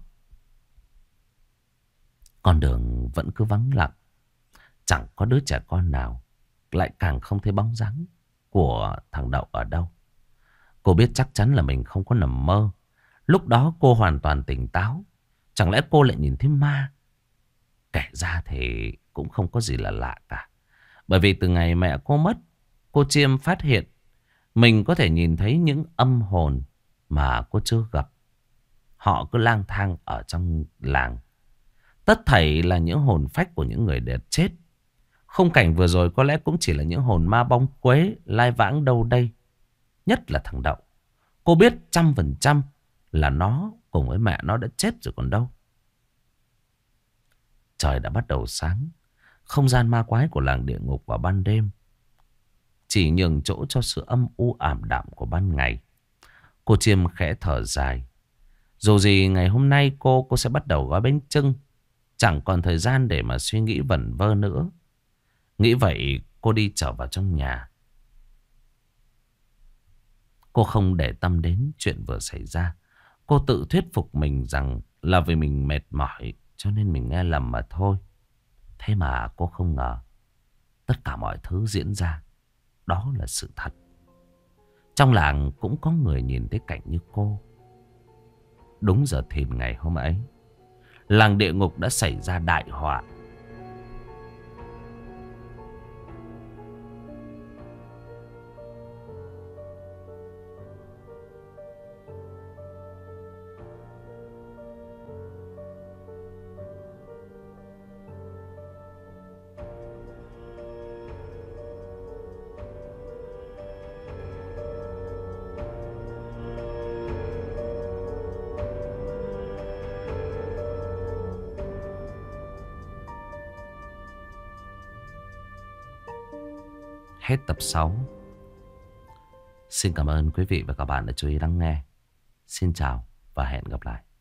Con đường vẫn cứ vắng lặng. Chẳng có đứa trẻ con nào. Lại càng không thấy bóng dáng của thằng Đậu ở đâu. Cô biết chắc chắn là mình không có nằm mơ. Lúc đó cô hoàn toàn tỉnh táo. Chẳng lẽ cô lại nhìn thấy ma? Kể ra thì cũng không có gì là lạ cả. Bởi vì từ ngày mẹ cô mất, cô Chiêm phát hiện mình có thể nhìn thấy những âm hồn mà cô chưa gặp. Họ cứ lang thang ở trong làng. Tất thảy là những hồn phách của những người đã chết. Khung cảnh vừa rồi có lẽ cũng chỉ là những hồn ma bóng quế lai vãng đâu đây. Nhất là thằng Đậu. Cô biết 100% là nó cùng với mẹ nó đã chết rồi còn đâu. Trời đã bắt đầu sáng. Không gian ma quái của làng địa ngục vào ban đêm chỉ nhường chỗ cho sự âm u ảm đạm của ban ngày. Cô Chiêm khẽ thở dài. Dù gì ngày hôm nay cô sẽ bắt đầu gói bánh chưng. Chẳng còn thời gian để mà suy nghĩ vẩn vơ nữa. Nghĩ vậy cô đi trở vào trong nhà. Cô không để tâm đến chuyện vừa xảy ra. Cô tự thuyết phục mình rằng là vì mình mệt mỏi cho nên mình nghe lầm mà thôi. Thế mà cô không ngờ tất cả mọi thứ diễn ra đó là sự thật. Trong làng cũng có người nhìn thấy cảnh như cô. Đúng giờ thìn ngày hôm ấy, làng địa ngục đã xảy ra đại họa. Hết tập 6. Xin cảm ơn quý vị và các bạn đã chú ý lắng nghe. Xin chào và hẹn gặp lại.